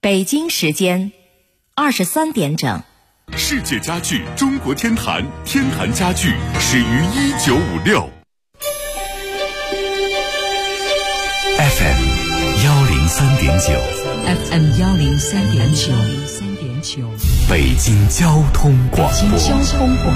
北京时间23点整。 世界家具中国天坛，天坛家具始于1956。FM 103.9，FM 103.9， 北京交通广播， 北京交通广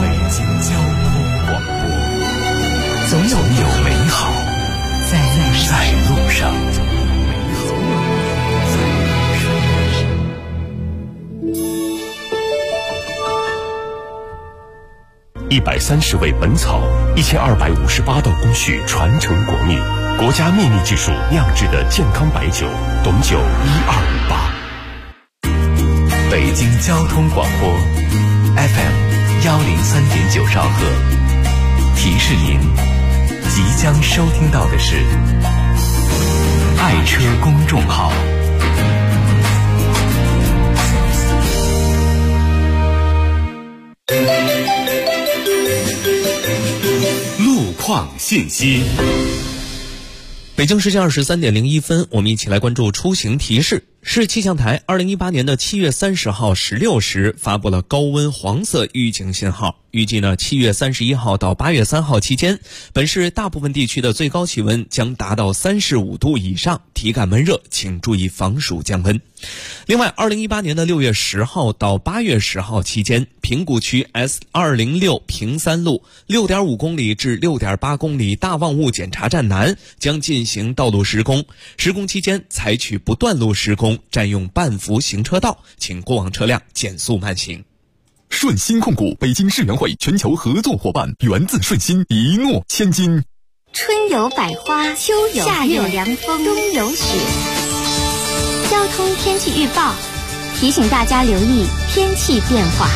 播，总有美好在路上。130味本草，1258道工序传承国秘，国家秘密技术酿制的健康白酒，董酒1258。北京交通广播 FM 103.9兆赫，提示您即将收听到的是爱车公众号。路况信息。 北京时间23点01分，我们一起来关注出行提示。市气象台2018年的7月30号16时发布了高温黄色预警信号，预计呢7月31号到8月3号期间，本市大部分地区的最高气温将达到35度以上，体感闷热，请注意防暑降温。另外2018年的6月10号到8月10号期间，平谷区 S206 平三路 6.5 公里至 6.8 公里大望雾检查站南将进行道路施工，施工期间采取不断路施工，占用半幅行车道，请过往车辆减速慢行。 顺鑫控股北京世园会全球合作伙伴，源自顺鑫，一诺千金。 春有百花，秋有夏有凉风，冬有雪。交通天气预报提醒大家留意天气变化。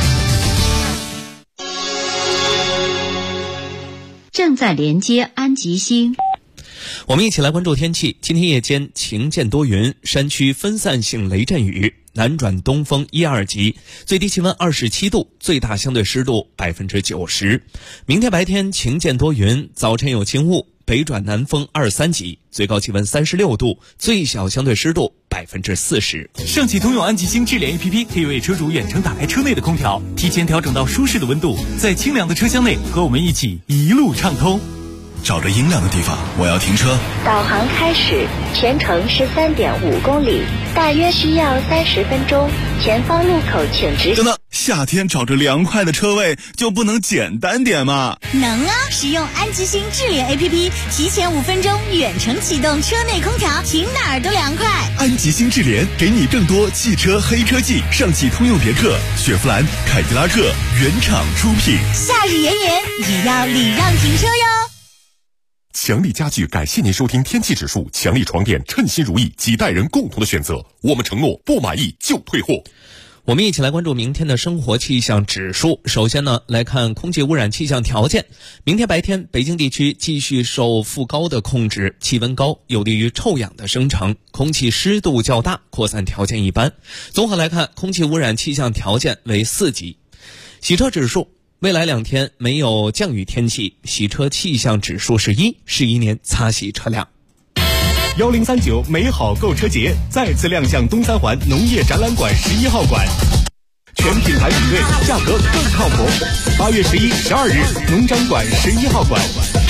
正在连接安吉星。 我们一起来关注天气。今天夜间晴间多云，山区分散性雷阵雨，南转东风1、2级，最低气温27度，最大相对湿度90%。明天白天晴间多云，早晨有轻雾，北转南风2、3级，最高气温36度，最小相对湿度40%。 上汽通用安吉星智联 APP 可以为车主远程打开车内的空调，提前调整到舒适的温度，在清凉的车厢内和我们一起一路畅通。 找着阴凉的地方，我要停车。 导航开始，全程13.5公里，大约需要30分钟。前方路口请直行。 等等，夏天找着凉快的车位就不能简单点吗？ 能啊！使用安吉星智联 APP， 提前5分钟远程启动车内空调，停哪儿都凉快。 安吉星智联给你更多汽车黑科技，上汽通用别克、雪佛兰、凯迪拉克原厂出品。 夏日炎炎，也要礼让停车哟。 强力家具感谢您收听天气指数，强力床垫称心如意，几代人共同的选择，我们承诺不满意就退货。 我们一起来关注明天的生活气象指数。首先呢，来看空气污染气象条件。明天白天，北京地区继续受副高的控制，气温高，有利于臭氧的生成，空气湿度较大，扩散条件一般。综合来看，空气污染气象条件为4级。洗车指数，未来2天没有降雨天气，洗车气象指数是1，是一年擦洗车辆。 1039美好购车节再次亮相东三环农业展览馆11号馆，全品牌比对，价格更靠谱。8月11、12日，农展馆11号馆。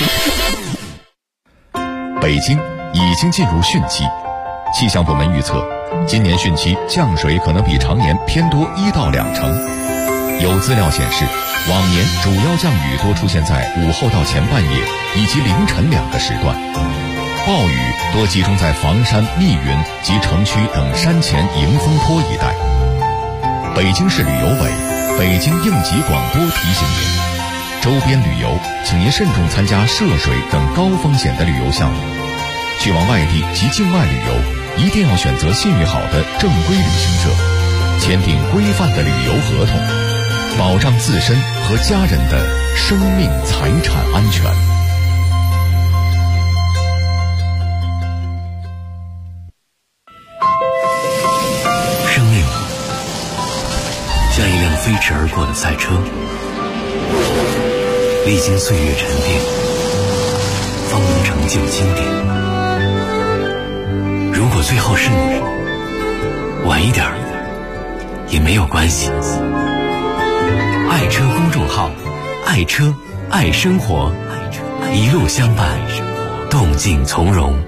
北京已经进入汛期，气象部门预测，今年汛期降水可能比常年偏多1到2成。有资料显示，往年主要降雨多出现在午后到前半夜以及凌晨2个时段，暴雨多集中在房山、密云及城区等山前迎风坡一带。北京市旅游委、北京应急广播提醒您，周边旅游请您慎重参加涉水等高风险的旅游项目，去往外地及境外旅游一定要选择信誉好的正规旅行社，签订规范的旅游合同，保障自身和家人的生命财产安全。 生命像一辆飞驰而过的赛车，历经岁月沉淀，方能成就经典。如果最后是你， 晚一点也没有关系。爱车公众号，爱车爱生活，一路相伴，动静从容。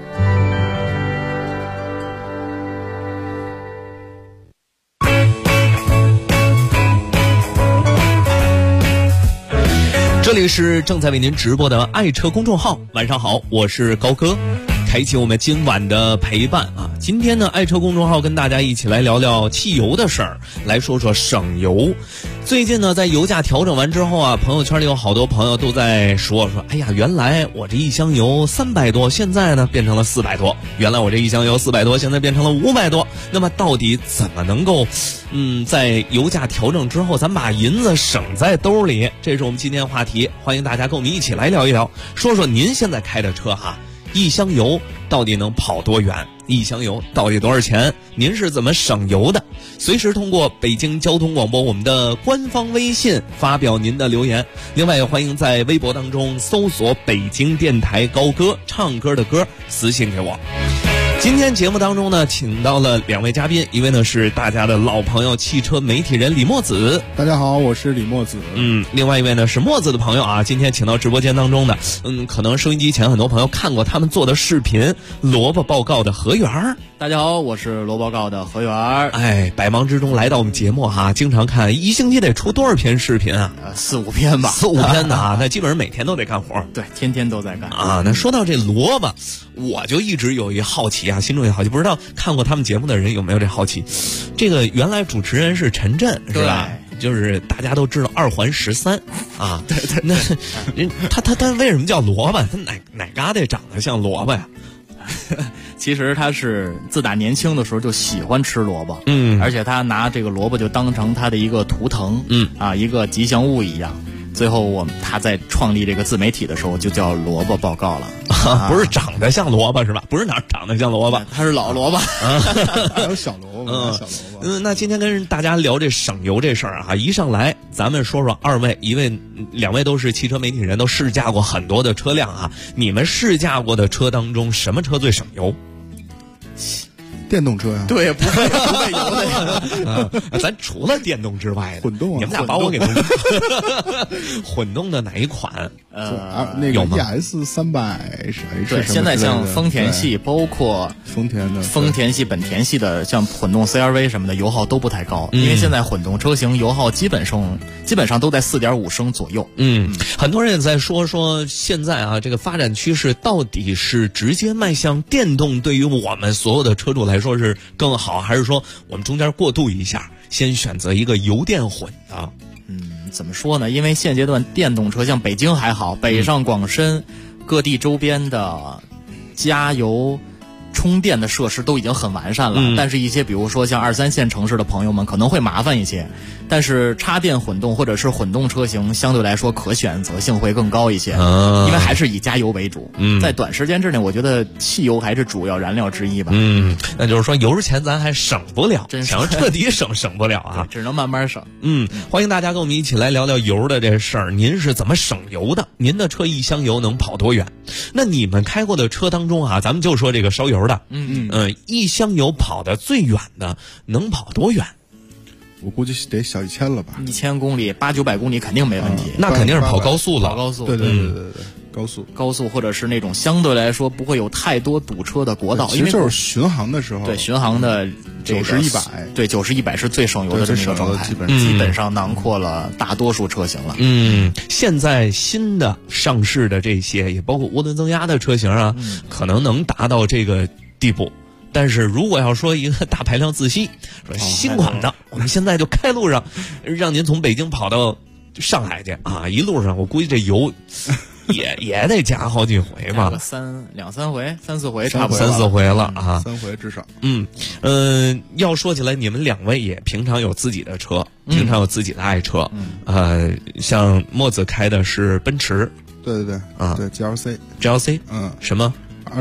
这里是正在为您直播的爱车公众号，晚上好，我是高哥，开启我们今晚的陪伴啊！今天呢，爱车公众号跟大家一起来聊聊汽油的事儿，来说说省油。最近呢，在油价调整完之后啊，朋友圈里有好多朋友都在说，哎呀，原来我这一箱油300多，现在呢变成了400多；原来我这一箱油400多，现在变成了500多。那么到底怎么能够，在油价调整之后，咱把银子省在兜里？这是我们今天话题，欢迎大家跟我们一起来聊一聊，说说您现在开的车哈，一箱油到底能跑多远？一箱油到底多少钱？您是怎么省油的？随时通过北京交通广播我们的官方微信发表您的留言。另外也欢迎在微博当中搜索北京电台高歌，唱歌的歌，私信给我。今天节目当中呢，请到了2位嘉宾，一位呢是大家的老朋友，汽车媒体人李墨子。 大家好，我是李墨子。 另外一位呢是墨子的朋友啊，今天请到直播间当中的，可能收音机前很多朋友看过他们做的视频，萝卜报告的何源。 大家好，我是萝卜报告的何源。 百忙之中来到我们节目哈，经常看一星期得出多少篇视频啊 ？4-5篇吧 ，4-5篇的啊，那基本上每天都得干活。 对，天天都在干啊。那说到这萝卜，我就一直有一好奇啊，心中有好奇，不知道看过他们节目的人有没有这好奇？这个原来主持人是陈震，是吧？就是大家都知道2环13啊， 对， 那他为什么叫萝卜？他哪嘎达长得像萝卜呀？ 其实他是自打年轻的时候就喜欢吃萝卜，而且他拿这个萝卜就当成他的一个图腾，一个吉祥物一样。最后他在创立这个自媒体的时候就叫萝卜报告了， 不是长得像萝卜是吧？不是哪长得像萝卜， 他是老萝卜， 还有小萝卜，小萝卜。 那今天跟大家聊这省油这事儿啊，一上来咱们说说2位，2位都是汽车媒体人，都试驾过很多的车辆啊。你们试驾过的车当中，什么车最省油？ 电动车呀， 对，不会油的呀。咱除了电动之外的混动啊， 你们俩把我给弄混动的哪一款？ 那个 ES300是对，现在像丰田系，包括丰田系、本田系的，像混动 CR-V 什么的，油耗都不太高，因为现在混动车型油耗基本上都在4.5升左右。 很多人也在说现在啊，这个发展趋势到底是直接迈向电动，对于我们所有的车主来说是更好，还是说我们中间过渡一下，先选择一个油电混的？ 怎么说呢？因为现阶段电动车像北京还好，北上广深各地周边的加油充电的设施都已经很完善了，但是一些比如说像2、3线城市的朋友们可能会麻烦一些。但是插电混动或者是混动车型相对来说可选择性会更高一些，因为还是以加油为主。在短时间之内，我觉得汽油还是主要燃料之一吧。 那就是说油钱咱还省不了，想要彻底省不了啊， 只能慢慢省。 欢迎大家跟我们一起来聊聊油的这事儿。您是怎么省油的？您的车一箱油能跑多远？那你们开过的车当中啊，咱们就说这个烧油的，一箱油跑得最远的能跑多远？ 我估计得小1000了吧 ，1000公里，800-900公里肯定没问题。 那肯定是跑高速了， 跑高速。 对，高速或者是那种相对来说不会有太多堵车的国道， 因为就是巡航的时候， 对巡航的 90-100， 对90-100是最省油的这么一个状态，基本上囊括了大多数车型了。 现在新的上市的这些，也包括涡轮增压的车型啊，可能能达到这个地步。但是如果要说一个大排量自吸，说新款的，我们现在就开路上，让您从北京跑到上海去啊，一路上我估计这油也得加好几回吧， 两三回、3-4回，差不多 3-4回了啊 ，3回至少。 要说起来，你们2位也平常有自己的车，平常有自己的爱车，像墨子开的是奔驰， 对啊，对 GLC，什么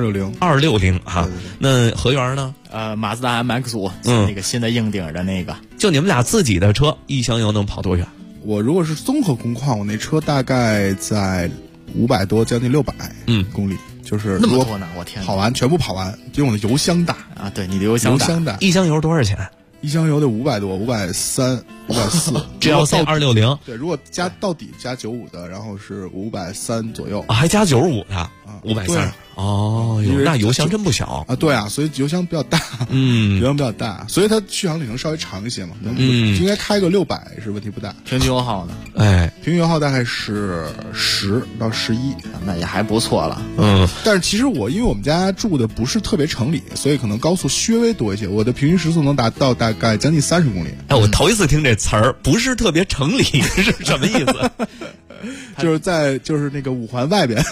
260啊？那何源呢？ 马自达 MX-5，那个新的硬顶的那个。 就你们俩自己的车，一箱油能跑多远？ 我如果是综合工况，我那车大概在500多，将近600公里，就是那么多呢，我天！ 全部跑完，因为我的油箱大啊。对，你的油箱大， 一箱油多少钱？ 一箱油得500多，530、540。 GLC 260， 对，如果加到底加95的，然后是530左右， 还加95的，530。哦，那油箱真不小啊！对啊，所以油箱比较大，油箱比较大，所以它续航里程稍微长一些嘛，应该开个600是问题不大。 平均油耗呢？ 平均油耗大概是10到11， 那也还不错了。 但是其实因为我们家住的不是特别城里，所以可能高速稍微多一些，我的平均时速能达到大概将近30公里。 我头一次听这词儿，不是特别城里是什么意思？ 就是那个5环外边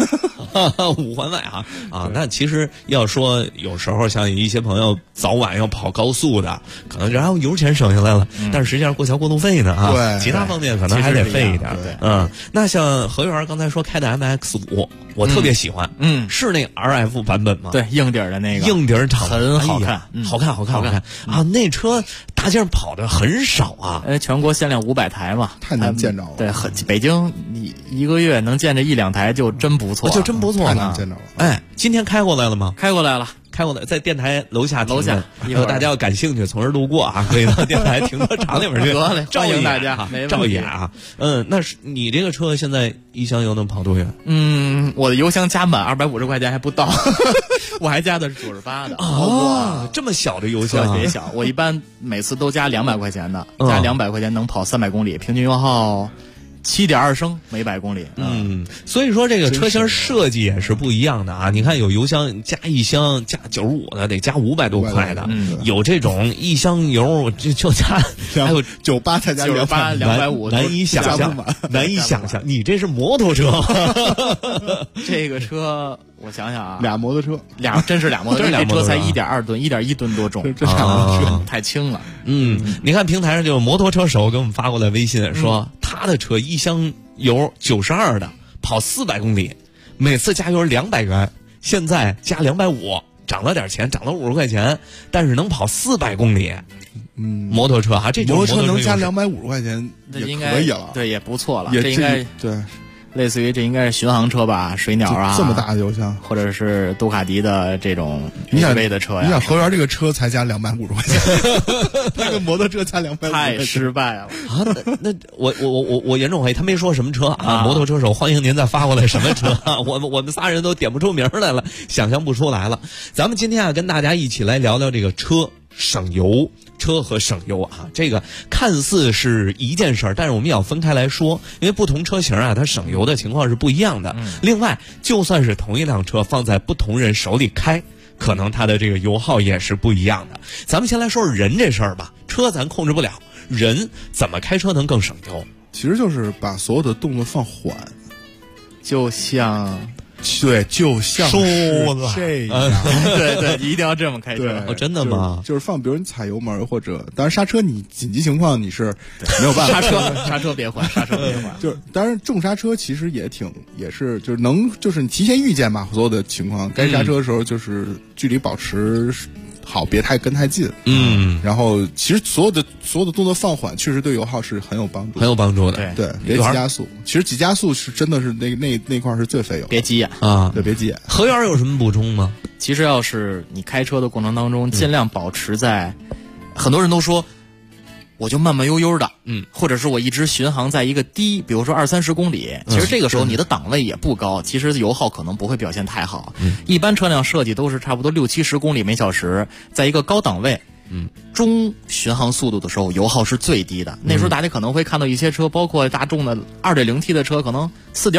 ，5环外啊，那其实要说有时候像一些朋友早晚要跑高速的，可能然后油钱省下来了，但是实际上过桥过路费呢对， 其他方面可能还得费一点。那像何源刚才说开的 MX-5，我特别喜欢，是那 RF 版本吗？ 对，硬底的那个， 硬底厂很好看， 好看啊！那车大街上跑的很少啊， 全国限量500台嘛， 太难见着了。 对，北京你一个月能见着1-2台就真不错， 就真不错， 太难见着了。 今天开过来了吗？ 开过来了， 在电台楼下，如果大家要感兴趣，从这路过可以到电台停车场里面去， 欢迎大家， 照眼啊。那是你这个车现在一箱油能跑多远？ 我的油箱加满250块钱还不到，我还加的是98的。 这么小的油箱， 特别小。我一般每次都加200块钱的，加200块钱能跑300公里，平均油耗7.2升每100公里。 所以说这个车型设计也是不一样的啊。你看有油箱加一箱加95的，得加500多块的，有这种一箱油就加，还有 98再加 250， 难以想象，难以想象。你这是摩托车， 这个车我想想啊， 俩摩托车， 真是俩摩托车，这车才1.2吨，1.1吨多重， 这俩摩托车太轻了。 你看平台上就有摩托车手给我们发过来微信说，他的车一箱油92的，跑400公里，每次加油200元，现在加250，涨了点钱，涨了50块钱，但是能跑400公里。摩托车这种摩托车能加250块钱也可以了， 对，也不错了， 这应该对。 类似于这应该是巡航车吧，水鸟啊， 这么大的油箱， 或者是杜卡迪的这种SUV的车呀。 你想何源这个车才加250块钱，那个摩托车加250块钱， 太失败了啊！那我严重怀疑他没说什么车啊！摩托车手，欢迎您再发过来什么车啊？我们仨人都点不出名来了，想象不出来了。咱们今天跟大家一起来聊聊这个车省油。车和省油这个看似是一件事儿，但是我们也要分开来说，因为不同车型它省油的情况是不一样的。另外，就算是同一辆车放在不同人手里开，可能它的这个油耗也是不一样的。咱们先来说说人这事儿吧，车咱控制不了，人怎么开车能更省油？ 其实就是把所有的动作放缓， 就像说了这样， 对，一定要这么开车。 真的吗？ 就是放，比如你踩油门或者，当然刹车你紧急情况你是没有办法， 刹车别换， 就是当然重刹车其实也是就是你提前预见吧，所有的情况该刹车的时候就是距离保持好，别跟太近。然后其实所有的动作放缓，确实对油耗是很有帮助的。对，别急加速。其实急加速是真的是那块是最费油。 别急眼对，别急眼。 何源有什么补充吗？ 其实要是你开车的过程当中，尽量保持在，很多人都说，我就慢慢悠悠的，或者是我一直巡航在一个低，比如说20-30公里，其实这个时候你的档位也不高，其实油耗可能不会表现太好。一般车辆设计都是差不多60-70公里每小时，在一个高档位，中巡航速度的时候，油耗是最低的。那时候大家可能会看到一些车，包括大众的2.0T 的车，可能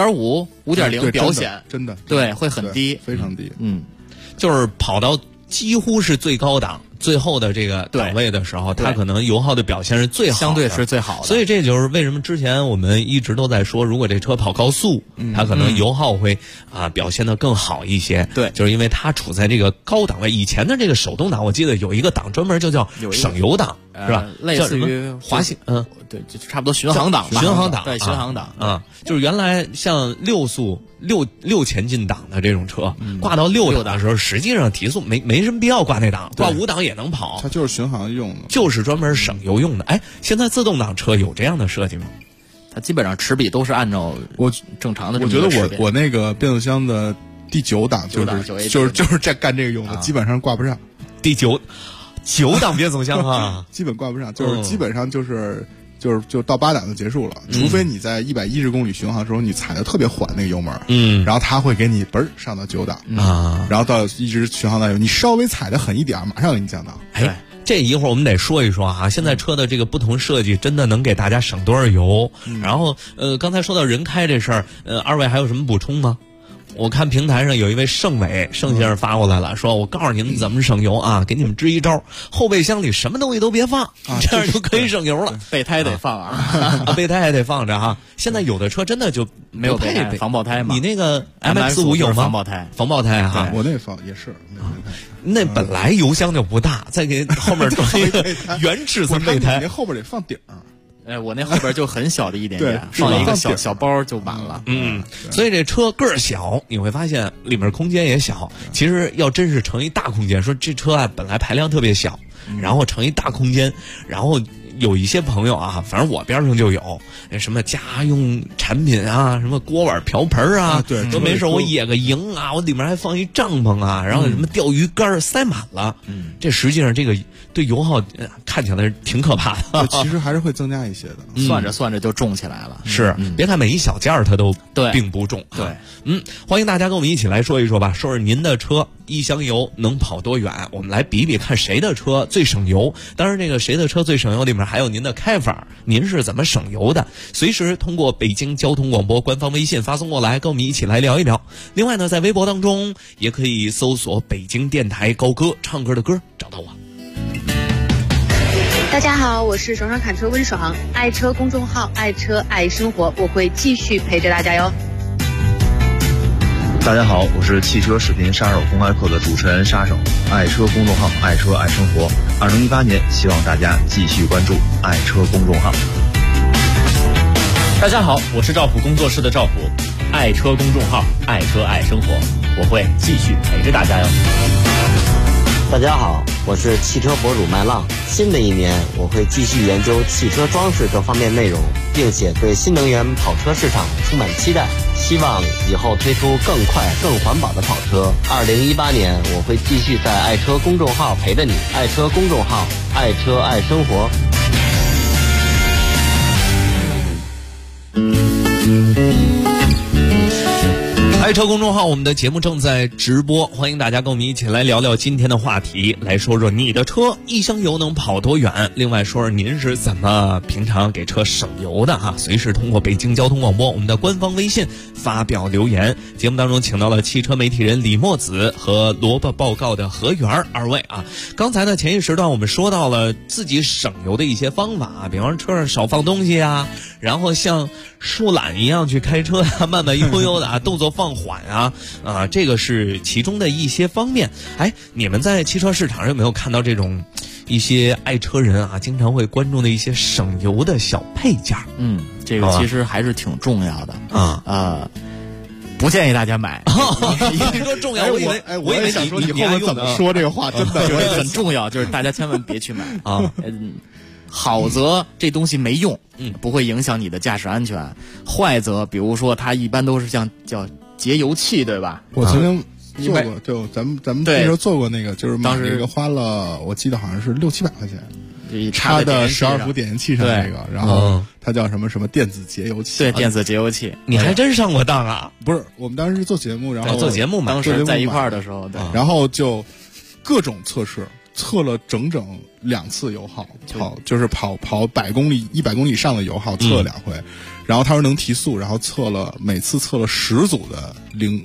4.5、5.0表显， 真的对，会很低， 非常低。 就是跑到几乎是最高档。最后的这个档位的时候，它可能油耗的表现是最好的， 相对是最好的。 所以这就是为什么之前我们一直都在说，如果这车跑高速，它可能油耗会表现得更好一些。 对， 就是因为它处在这个高档位。以前的这个手动挡，我记得有一个档专门就叫省油档，是吧？ 类似于滑行， 对，就差不多巡航档吧。对，巡航档就是原来像6速六前进档的这种车，挂到6档的时候，实际上提速没什么必要挂那档，挂5档也能跑， 它就是巡航用的， 就是专门省油用的。现在自动挡车有这样的设计吗？ 它基本上齿比都是按照正常的。 我觉得我那个变速箱的第9档就是这干这个用的，基本上挂不上。 第 9档变速箱啊， 基本挂不上，就是基本上就是到8档就结束了，除非你在110公里巡航的时候你踩的特别缓那个油门，然后它会给你嘣上到9档啊，然后到一直巡航到你稍微踩的狠一点，马上给你降档。 哎，这一会儿我们得说一说啊，现在车的这个不同设计真的能给大家省多少油？然后刚才说到人开这事儿，二位还有什么补充吗？我看平台上有一位盛伟盛先生发过来了，说我告诉你们怎么省油啊，给你们支一招，后备箱里什么东西都别放，这样就可以省油了。 备胎得放啊， 备胎还得放着哈。现在有的车真的就没有备胎，防爆胎嘛。 你那个 MX-5有吗？防爆胎哈， 我那放也是。 那本来油箱就不大，再给后面装一个原尺寸备胎， 你后边得放顶。 我那后边就很小的一点点，放一个小包就满了。 所以这车个儿小，你会发现里面空间也小。其实要真是成一大空间，说这车啊本来排量特别小，然后成一大空间，然后有一些朋友啊，反正我边上就有什么家用产品啊，什么锅碗瓢盆啊， 对， 说没事我野个营啊，我里面还放一帐篷啊，然后什么钓鱼竿塞满了。这实际上这个对油耗看起来挺可怕的， 其实还是会增加一些的。 算着算着就重起来了。 是，别看每一小件它都并不重。 对， 欢迎大家跟我们一起来说一说吧，说说您的车一箱油能跑多远？我们来比比看谁的车最省油。当然，这个谁的车最省油里面还有您的开法，您是怎么省油的？随时通过北京交通广播官方微信发送过来，跟我们一起来聊一聊。另外呢，在微博当中也可以搜索北京电台高歌，唱歌的歌找到我。 大家好，我是爽爽侃车温爽，爱车公众号爱车爱生活，我会继续陪着大家哟。 大家好，我是汽车视频杀手公开课的主持人杀手，爱车公众号爱车爱生活。2018年，希望大家继续关注爱车公众号。 大家好，我是赵普工作室的赵普，爱车公众号爱车爱生活，我会继续陪着大家哟。 大家好，我是汽车博主麦浪。新的一年，我会继续研究汽车装饰这方面内容，并且对新能源跑车市场充满期待，希望以后推出更快更环保的跑车。2018年，我会继续在爱车公众号陪着你，爱车公众号爱车爱生活。 爱车公众号，我们的节目正在直播，欢迎大家跟我们一起来聊聊今天的话题，来说说你的车一箱油能跑多远，另外说说您是怎么平常给车省油的啊？随时通过北京交通广播我们的官方微信发表留言。节目当中请到了汽车媒体人李墨子和萝卜报告的何源二位啊。刚才呢前一时段我们说到了自己省油的一些方法，比方说车上少放东西啊，然后像树懒一样去开车啊，慢慢悠悠的啊，动作放缓啊，这个是其中的一些方面。哎，你们在汽车市场上有没有看到这种一些爱车人啊经常会关注的一些省油的小配件？ 这个其实还是挺重要的不建议大家买。 你说重要，我以为想说你后面怎么说这个话，真的很重要，就是大家千万别去买啊。好则这东西没用，不会影响你的驾驶安全；坏则，比如说它一般都是叫节油器，对吧？ 我曾经做过，就咱们那时候做过那个，就是买那个花了，我记得好像是600-700块钱，插的12伏点烟器上那个，然后它叫什么电子节油器， 对，电子节油器。 你还真上过当啊？ 不是，我们当时是做节目，然后做节目嘛， 当时在一块儿的时候，对， 然后就各种测试。测了整整2次油耗，就是跑100公里以上的油耗测了2回，然后他说能提速，然后每次测了10组的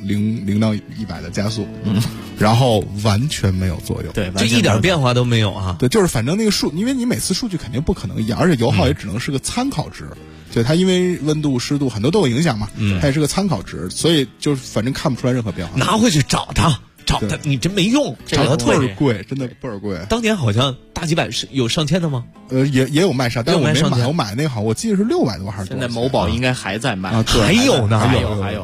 0到100的加速，然后完全没有作用， 对， 就一点变化都没有啊。 对，就是反正那个因为你每次数据肯定不可能一样，而且油耗也只能是个参考值，对，它因为温度、湿度很多都有影响嘛，它也是个参考值，所以就是反正看不出来任何变化。 拿回去找他。你真没用， 找他倍儿贵，真的倍儿贵。 当年好像大几百是有上千的吗？ 也有卖上，但是我没买，我买那个好像我记得是600多还是多。 现在某宝应该还在卖啊， 还有呢， 还有。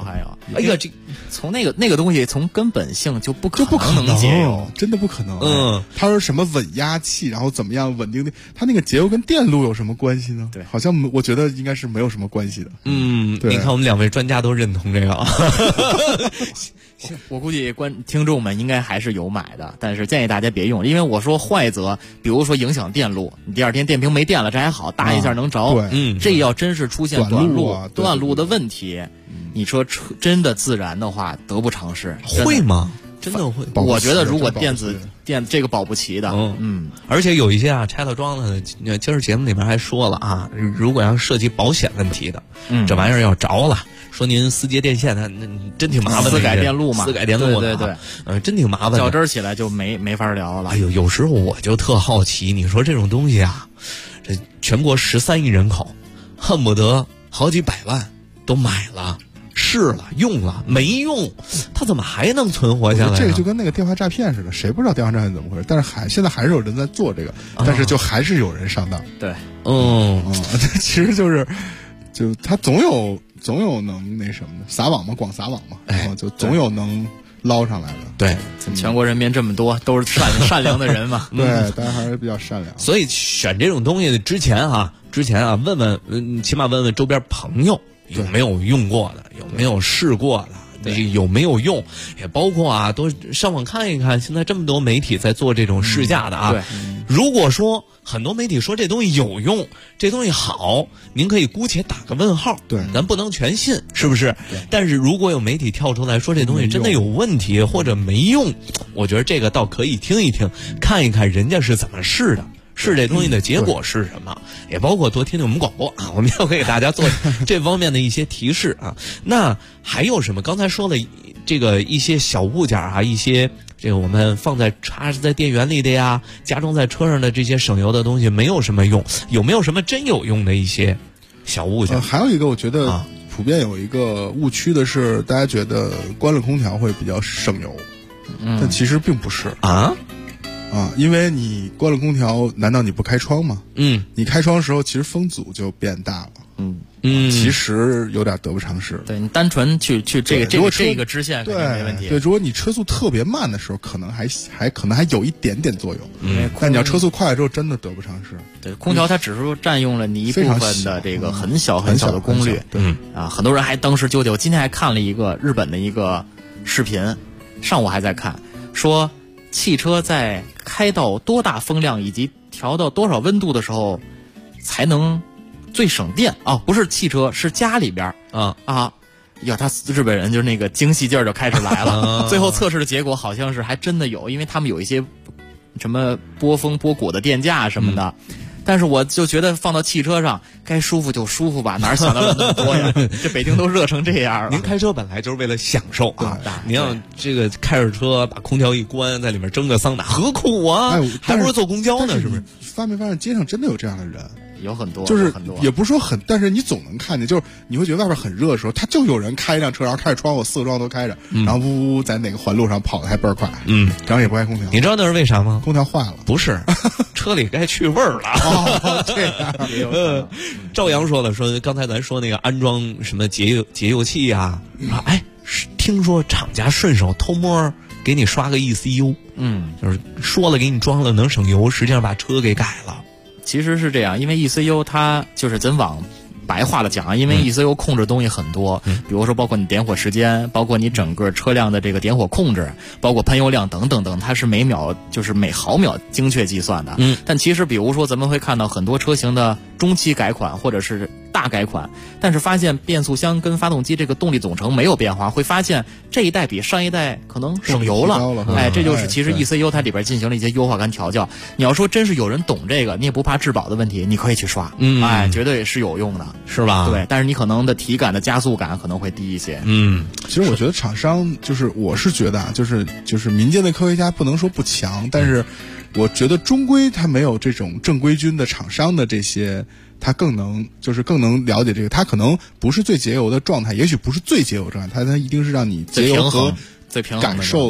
哎呀，这从那个东西从根本性就不可能节油， 真的不可能。他说什么稳压器，然后怎么样稳定的，他那个节油跟电路有什么关系呢？ 对， 好像我觉得应该是没有什么关系的。 你看我们2位专家都认同这个啊。 我估计听众们应该还是有买的，但是建议大家别用，因为我说坏则，比如说影响电路，你第二天电瓶没电了，这还好，搭一下能着。 对， 这要真是出现断路的问题，你说真的自燃的话，得不偿失。 会吗？真的会？ 我觉得如果电这个保不齐的， 而且有一些啊拆了装的，今儿节目里面还说了啊，如果要涉及保险问题的，这玩意儿要着了。说您私接电线，那真挺麻烦的。 私改电路嘛， 私改电路的，对，真挺麻烦的。 较真儿起来就没法聊了。 哎呦，有时候我就特好奇，你说这种东西啊，这全国13亿人口，恨不得好几百万都买了、试了、用了，没用，它怎么还能存活下来呢？ 这个就跟那个电话诈骗似的，谁不知道电话诈骗怎么回事？但是现在还是有人在做这个，但是就还是有人上当。 对， 其实就他总有能那什么的，撒网嘛，广撒网嘛，就总有能捞上来的。 对， 全国人民这么多，都是善良的人嘛。 对，大家还是比较善良。 所以选这种东西之前啊，问问，起码问问周边朋友有没有用过的，有没有试过的。有没有用，也包括啊，都上网看一看。现在这么多媒体在做这种试驾的啊，如果说很多媒体说这东西有用，这东西好，您可以姑且打个问号， 对， 咱不能全信，是不是？但是如果有媒体跳出来说这东西真的有问题或者没用，我觉得这个倒可以听一听，看一看人家是怎么试的。试这东西的结果是什么？也包括多听听我们广播啊，我们要给大家做这方面的一些提示啊。那还有什么？刚才说了这个一些小物件啊，一些这个我们插在电源里的呀，加装在车上的这些省油的东西，没有什么用。有没有什么真有用的一些小物件？ 还有一个，我觉得普遍有一个误区的是，大家觉得关了空调会比较省油，但其实并不是啊。 因为你关了空调，难道你不开窗吗？你开窗的时候，其实风阻就变大了。其实有点得不偿失。 对，你单纯去这个支线肯定没问题。 对，如果你车速特别慢的时候，可能还有一点点作用。但你要车速快了之后，真的得不偿失。 对，空调它只是占用了你一部分的这个很小的功率。很多人还当时纠结。我今天还看了一个日本的一个视频，上午还在看，说汽车在开到多大风量以及调到多少温度的时候才能最省电啊？不是汽车，是家里边他日本人就是那个精细劲儿就开始来了。最后测试的结果好像是还真的有，因为他们有一些什么波峰波谷的电价什么的。但是我就觉得放到汽车上，该舒服就舒服吧，哪想到了那么多呀？这北京都热成这样了。 您开车本来就是为了享受啊，您要这个开着车把空调一关，在里面蒸个桑拿，何苦啊？还不如坐公交呢，是不是？ 发没发现街上真的有这样的人？ 有很多， 就是也不是说很，但是你总能看见，就是你会觉得外边很热的时候，他就有人开一辆车，然后开着窗户4个窗户都开着，然后呜呜在哪个环路上跑得还倍儿快，然后也不开空调。 你知道那是为啥吗？ 空调坏了？ 不是，车里该去味儿了。 这样。 赵阳说了，说刚才咱说那个安装什么节油器呀，听说厂家顺手偷摸给你刷个 ECU，就是说了给你装了能省油，实际上把车给改了。 其实是这样，因为 ECU 它就是咱往白话的讲，因为 ECU 控制东西很多，比如说包括你点火时间，包括你整个车辆的这个点火控制，包括喷油量等等等，它是每毫秒精确计算的。但其实比如说咱们会看到很多车型的中期改款或者是大改款，但是发现变速箱跟发动机这个动力总成没有变化，会发现这一代比上一代可能省油了。这就是其实 ECU 它里边进行了一些优化跟调教。你要说真是有人懂这个，你也不怕质保的问题，你可以去刷，绝对是有用的， 是吧？ 对，但是你可能的体感的加速感可能会低一些。 其实我觉得厂商我是觉得啊，就是民间的科学家不能说不强，但是我觉得终归他没有这种正规军的厂商的这些。他更能了解这个，他可能不是最节油的状态，也许不是最节油的状态，他一定是让你节油和最平衡感受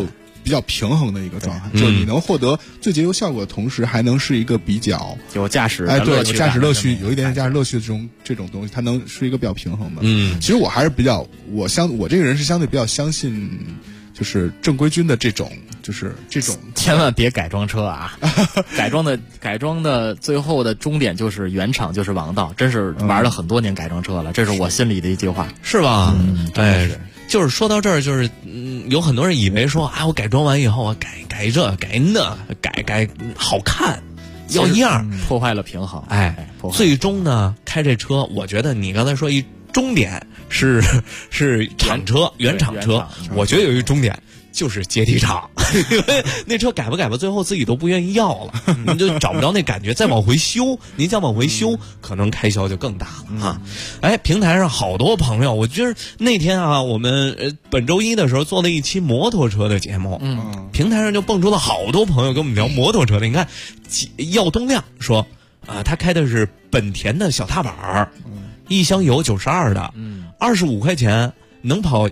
比较平衡的一个状态，就是你能获得最节油效果的同时，还能是一个比较有驾驶对，有驾驶乐趣，有一点点驾驶乐趣的这种东西，它能是一个比较平衡的。其实我还是比较我这个人是相对比较相信。就是正规军的这种千万别改装车啊！改装的最后的终点就是原厂，就是王道，真是玩了很多年改装车了，这是我心里的一句话， 是吧？哎，就是说到这儿，就是有很多人以为说啊，我改装完以后，我改这改那，改好看。要一样， 破坏了平衡。 哎，最终呢，开这车，我觉得你刚才说一终点是厂车，原厂车，我觉得有一终点就是解体厂，因为那车改吧，最后自己都不愿意要了，你就找不着那感觉。再往回修，您想往回修，可能开销就更大了啊！哎，平台上好多朋友，我觉得那天啊，我们本周一的时候做了一期摩托车的节目，平台上就蹦出了好多朋友跟我们聊摩托车的。你看，耀东亮说啊，他开的是本田的小踏板，一箱油92的，25块钱。能跑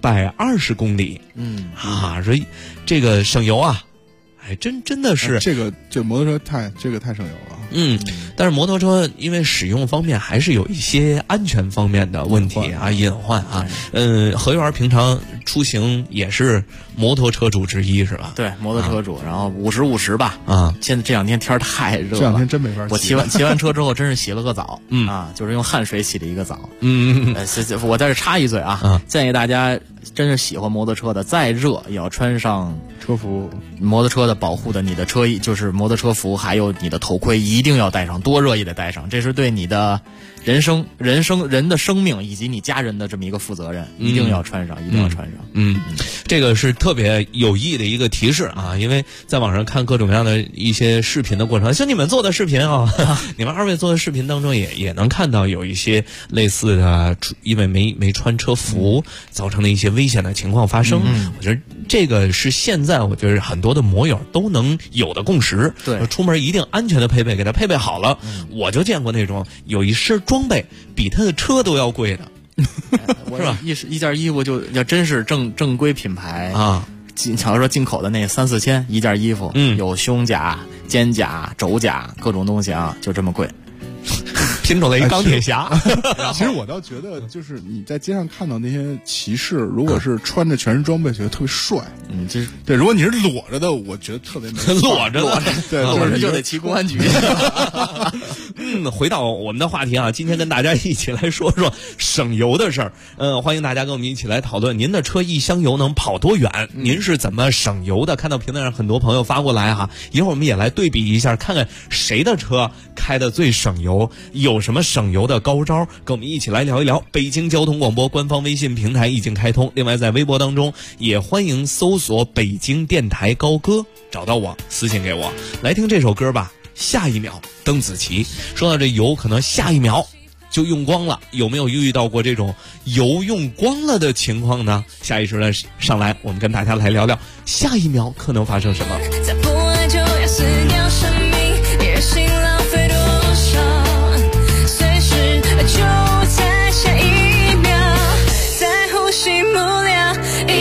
120公里，说这个省油啊，哎，真的是这摩托车太省油了。 但是摩托车因为使用方面还是有一些安全方面的问题啊，隐患啊。何源平常出行也是摩托车主之一是吧？ 对，摩托车主，然后50-50吧。现在这两天天太热了， 这两天真没法洗。 我骑完车之后真是洗了个澡，就是用汗水洗了一个澡。我在这插一嘴啊，建议大家真是喜欢摩托车的，再热也要穿上车服， 摩托车的保护的你的车衣，就是摩托车服，还有你的头盔一定要戴上，多热也得戴上，这是对你的人的生命以及你家人的这么一个负责任，一定要穿上，一定要穿上。 这个是特别有意义的一个提示啊，因为在网上看各种各样的一些视频的过程，像你们做的视频啊，你们二位做的视频当中也能看到有一些类似的，因为没穿车服造成的一些危险的情况发生。我觉得这个是现在我觉得很多的摩友都能有的共识。 对， 出门一定安全的配备，给他配备好了。我就见过那种有一身装备比他的车都要贵的。 是吧？一件衣服就要真是正规品牌啊，假如说进口的那3-4千一件衣服，有胸甲、肩甲、肘甲各种东西啊，就这么贵。 品种了一钢铁侠。 其实我倒觉得，就是你在街上看到那些骑士，如果是穿着全身装备，觉得特别帅。对，如果你是裸着的，我觉得特别美。 裸着， 对， 裸着就得骑公安局。 回到我们的话题啊，今天跟大家一起来说说省油的事儿。欢迎大家跟我们一起来讨论，您的车一箱油能跑多远？您是怎么省油的？看到平台上很多朋友发过来哈，一会儿我们也来对比一下，看看谁的车开的最省油，有什么省油的高招，跟我们一起来聊一聊。北京交通广播官方微信平台已经开通，另外在微博当中也欢迎搜索北京电台高歌，找到我私信给我。来听这首歌吧，下一秒邓紫棋。说到这油可能下一秒就用光了，有没有遇到过这种油用光了的情况呢？下一时段上来我们跟大家来聊聊下一秒可能发生什么。 再不爱就要死掉生命，别心浪费多少，随时就在下一秒，在呼吸不了。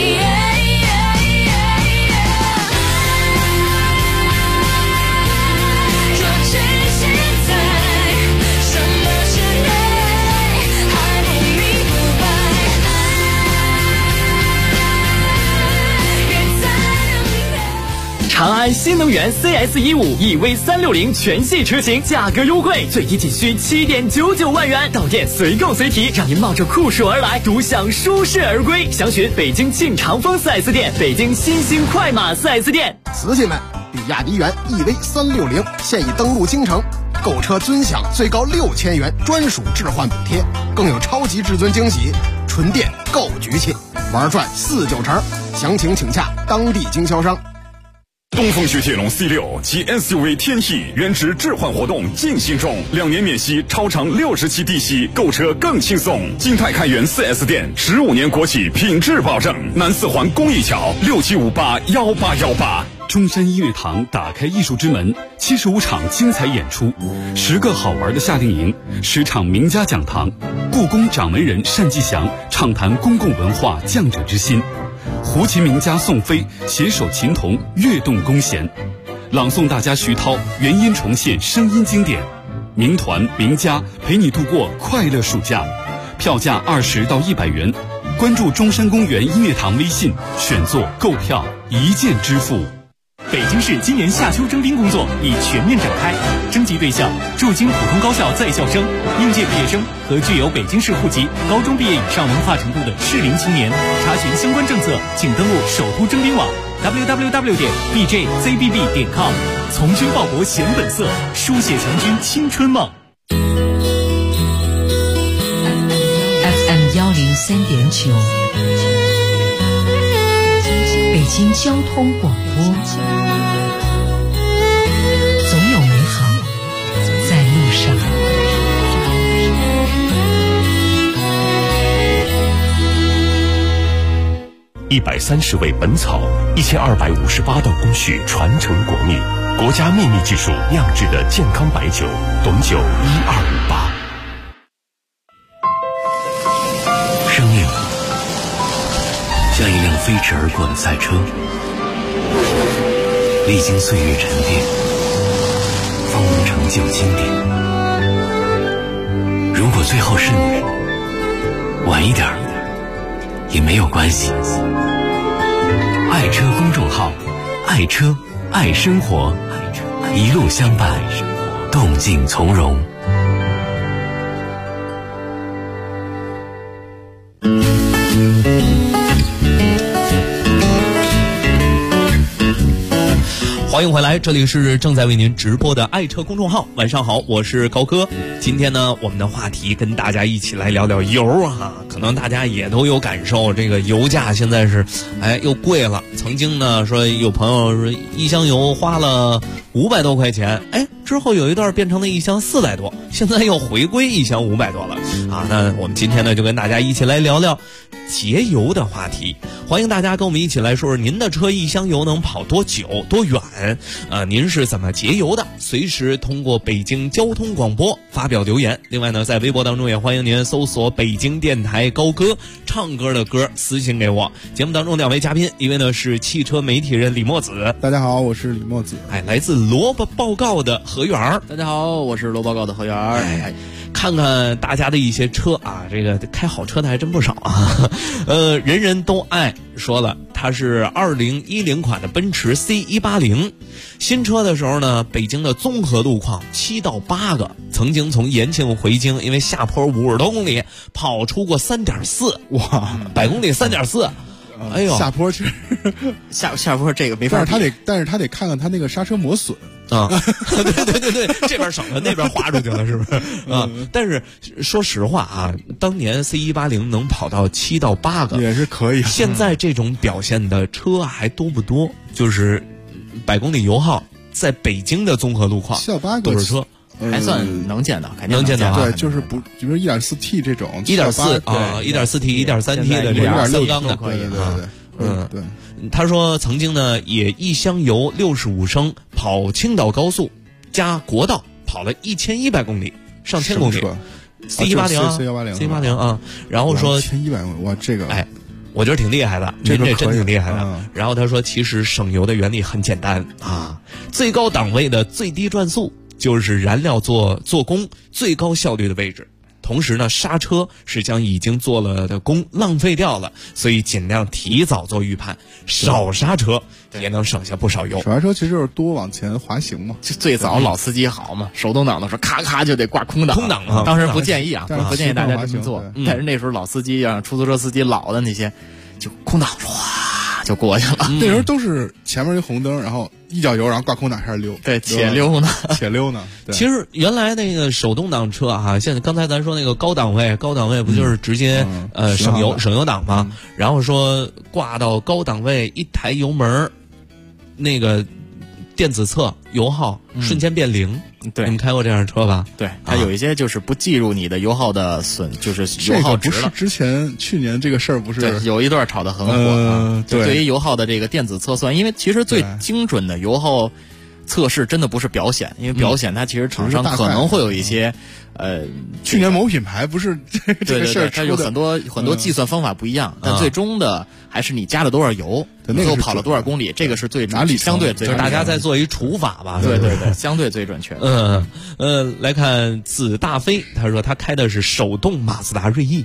长安新能源 CS15 EV360全系车型价格优惠，最低仅需7.99万元，到店随购随提，让您冒着酷暑而来，独享舒适而归。详询北京庆长丰 4S 店、北京新兴快马 4S 店。 瓷器们，比亚迪元 EV360现已登陆京城，购车尊享最高6000元专属置换补贴，更有超级至尊惊喜，纯电购局气，玩转4-9成。详情请洽当地经销商。 东风雪铁龙 C6 及 SUV 天翼原值置换活动进行中，2年免息，超长60期低息，购车更轻松。金泰开元 4S 店，15年国企品质保证。南四环公益桥67581818。 中山音乐堂打开艺术之门，75场精彩演出，10个好玩的夏令营，10场名家讲堂，故宫掌门人单霁翔畅谈公共文化降者之心。 胡琴名家宋飞携手琴童跃动弓弦，朗诵大家徐涛原音重现声音经典，名团名家陪你度过快乐暑假。票价20到100元，关注中山公园音乐堂微信，选座购票一键支付。 北京市今年夏秋征兵工作已全面展开，征集对象驻京普通高校在校生、应届毕业生和具有北京市户籍、高中毕业以上文化程度的适龄青年。查询相关政策，请登录首都征兵网 www.bjzbb.com。从军报国显本色，书写强军青春梦。 FM 103.9，北京交通广播，总有美好在路上。 130味本草，1258道工序传承国秘，国家秘密技术酿制的健康白酒，董酒1258。 生命像一辆飞驰而过的赛车，历经岁月沉淀，方能成就经典。如果最后是你，晚一点也没有关系。爱车公众号，爱车爱生活，一路相伴，动静从容。 欢迎回来，这里是正在为您直播的爱车公众号。晚上好，我是高哥。今天呢，我们的话题跟大家一起来聊聊油啊。可能大家也都有感受，这个油价现在是又贵了。曾经呢说有朋友说一箱油花了500多块钱，之后有一段变成了一箱400多，现在又回归一箱500多了啊。那我们今天呢就跟大家一起来聊聊节油的话题。欢迎大家跟我们一起来说说您的车一箱油能跑多久多远，您是怎么节油的？随时通过北京交通广播发表留言。另外呢，在微博当中也欢迎您搜索北京电台高歌，唱歌的歌私信给我。节目当中2位嘉宾，一位呢是汽车媒体人李墨子， 大家好，我是李墨子。 来自萝卜报告的何源， 大家好，我是萝卜报告的何源。 看看大家的一些车啊，这个开好车的还真不少啊。人人都爱说了，它是2010款的奔驰 C180。新车的时候呢，北京的综合路况7到8个，曾经从延庆回京，因为下坡50多公里，跑出过3.4，哇，100公里3.4。哎呦， 下坡确实下坡这个没法， 但是他得看看他那个刹车磨损啊。对，这边省了，那边花出去了，是不是啊？但是说实话啊，当年 C180能跑到7到8个也是可以。 现在这种表现的车还多不多？就是100公里油耗，在北京的综合路况 7到8个都是车。 还算能见到，肯定能见到。 对，就是不，比如 1.4T 这种 ，1.4啊 1.4T、1.3T 的这种3缸的可以对。 他说曾经呢，也一箱油65升跑青岛高速加国道跑了1100公里，上千公里。C180 啊，然后说 1100公里，哇，这个我觉得挺厉害的， 这真挺厉害的。然后他说，其实省油的原理很简单啊，最高档位的最低转速就是燃料做工最高效率的位置。同时呢，刹车是将已经做了的功浪费掉了，所以尽量提早做预判，少刹车也能省下不少油。 少刹车其实就是多往前滑行嘛。 最早老司机好嘛，手动挡的时候咔咔就得挂空挡啊。 当时不建议啊，不建议大家这么做。但是那时候老司机啊，出租车司机老的那些，就空挡唰就过去了。 那时候都是前面一红灯，然后一脚油，然后挂空挡开始溜。 对，且溜呢。 其实原来那个手动挡车啊，现在刚才咱说那个高档位不就是直接省油档吗？然后说挂到高档位，一抬油门，那个电子测油耗瞬间变0。 对， 你们开过这样的车吧？ 对，它有一些就是不计入你的油耗的就是油耗值了。 不是去年这个事儿不是对有一段炒得很火啊？对于油耗的这个电子测算，因为其实最精准的油耗测试真的不是表显，因为表显它其实厂商可能会有一些去年某品牌不是这个事儿， 它有很多计算方法不一样，但最终的还是你加了多少油，最后跑了多少公里，这个是最相对最就是大家在做一除法吧。 对，相对最准确。 来看子大飞，他说他开的是手动马自达锐意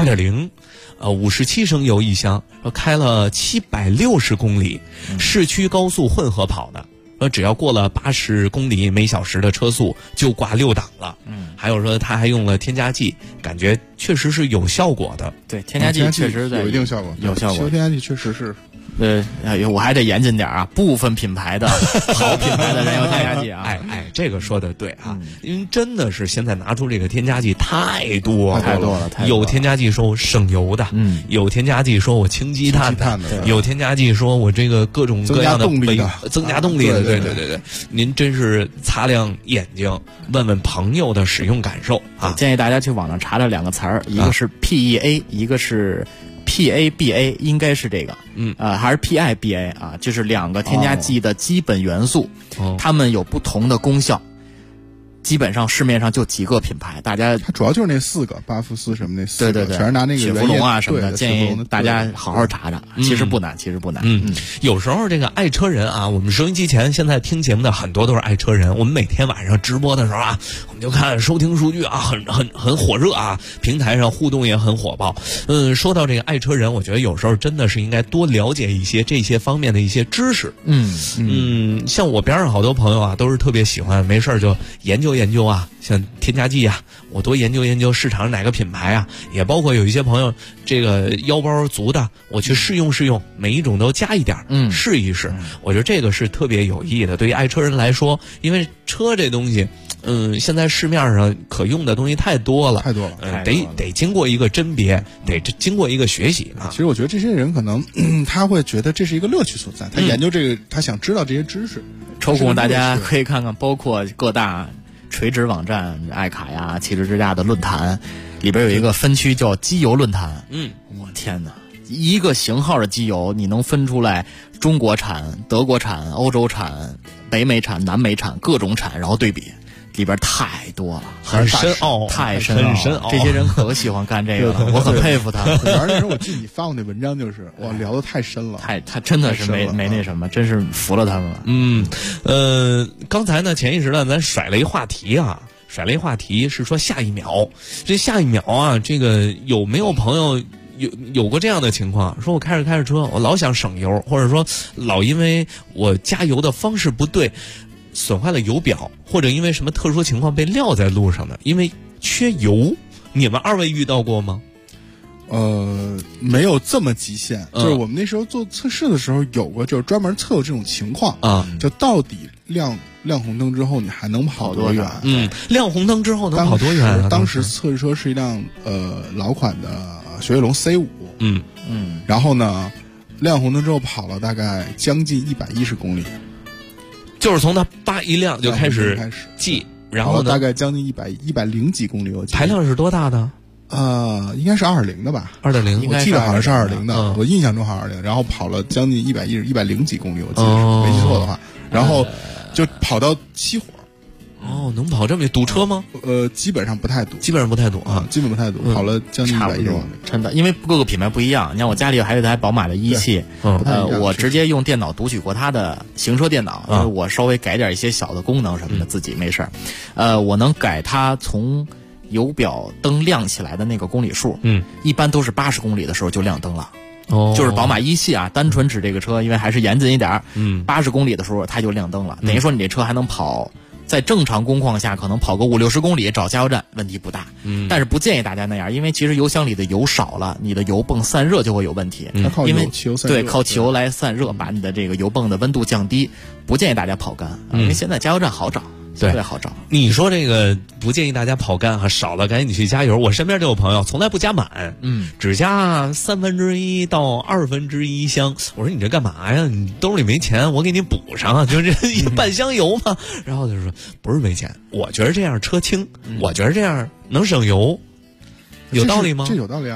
2.0。57升油一箱，开了760公里，市区高速混合跑的，只要过了80公里每小时的车速就挂6档了。还有说他还用了添加剂，感觉确实是有效果的。 对，添加剂确实有一定效果，添加剂确实是。 我还得严谨点啊！部分品牌的好品牌的燃油添加剂啊， 这个说的对啊，因为真的是现在拿出这个添加剂太多了， 有添加剂说我省油的，有添加剂说我清积碳的，有添加剂说我这个各种各样的增加动力的，对，您真是擦亮眼睛，问问朋友的使用感受啊！ 建议大家去网上查查2个词儿，一个是 PEA，一个是。PABA 应该是这个，还是 PIBA 啊？就是2个添加剂的基本元素，它们有不同的功效。基本上市面上就几个品牌，大家它主要就是那4个巴夫斯什么那4个， 对， 全是拿那个雪佛龙啊什么的，建议大家好好查查，其实不难。 有时候这个爱车人啊，我们收音机前现在听节目的很多都是爱车人，我们每天晚上直播的时候啊，我们就看收听数据啊，很火热啊，平台上互动也很火爆。说到这个爱车人，我觉得有时候真的是应该多了解一些这些方面的一些知识。像我边上好多朋友啊，都是特别喜欢没事就研究啊，像添加剂啊，我多研究市场哪个品牌啊，也包括有一些朋友这个腰包足的，我去试用，每一种都加一点，试一试。我觉得这个是特别有意义的，对于爱车人来说，因为车这东西，现在市面上可用的东西太多了，得经过一个甄别，得经过一个学习啊。 其实我觉得这些人可能他会觉得这是一个乐趣所在，他研究这个，他想知道这些知识。 抽空大家可以看看，包括各大垂直网站，爱卡呀、汽车之家的论坛，里边有一个分区叫机油论坛。我天哪，一个型号的机油你能分出来中国产、德国产、欧洲产、北美产、南美产各种产，然后对比。里边太多了， 很深奥， 太深奥。这些人可喜欢干这个了，我很佩服他。 而那时候我记得你发过那文章，就是哇，聊得太深了， 他真的是没那什么，真是服了他们了。刚才呢，前一时段咱甩了一话题是说下一秒，这下一秒啊，这个有没有朋友有过这样的情况？说我开着车，我老想省油，或者说老因为我加油的方式不对。损坏了油表，或者因为什么特殊情况被撂在路上的，因为缺油，你们2位遇到过吗？ 没有这么极限，就是我们那时候做测试的时候有过，就是专门测这种情况啊，就到底亮红灯之后你还能跑多远？ 亮红灯之后能跑多远？ 当时测试车是一辆老款的雪铁龙 C5，然后呢，亮红灯之后跑了大概将近110公里。 就是从它叭一亮就开始记，然后呢大概将近100几公里，我记得排量是多大的？ 应该是2.0的吧 ？2.0， 我记得好像是2.0的，我印象中好像2.0，然后跑了将近110几公里，我记得没记错的话，然后就跑到熄火。 能跑这么堵车吗？ 基本上不太堵， 啊， 基本不太堵，跑了将近110公里， 真的，因为各个品牌不一样。你看我家里还有一台宝马的一汽，我直接用电脑读取过它的行车电脑，因为我稍微改点一些小的功能什么的，自己没事儿。我能改它从油表灯亮起来的那个公里数，一般都是80公里的时候就亮灯了。就是宝马一系啊，单纯指这个车，因为还是严谨一点，80公里的时候它就亮灯了，等于说你这车还能跑。在正常工况下，可能跑个50-60公里找加油站问题不大，但是不建议大家那样，因为其实油箱里的油少了，你的油泵散热就会有问题。因为靠汽油来散热，把你的这个油泵的温度降低，不建议大家跑干，因为现在加油站好找。对，好找。 你说这个不建议大家跑干少了赶紧去加油。我身边就有朋友从来不加满，只加1/3到1/2箱。我说你这干嘛呀？你兜里没钱，我给你补上啊，就是这半箱油嘛。然后他说不是没钱，我觉得这样车轻，我觉得这样能省油，有道理吗？ 这有道理啊。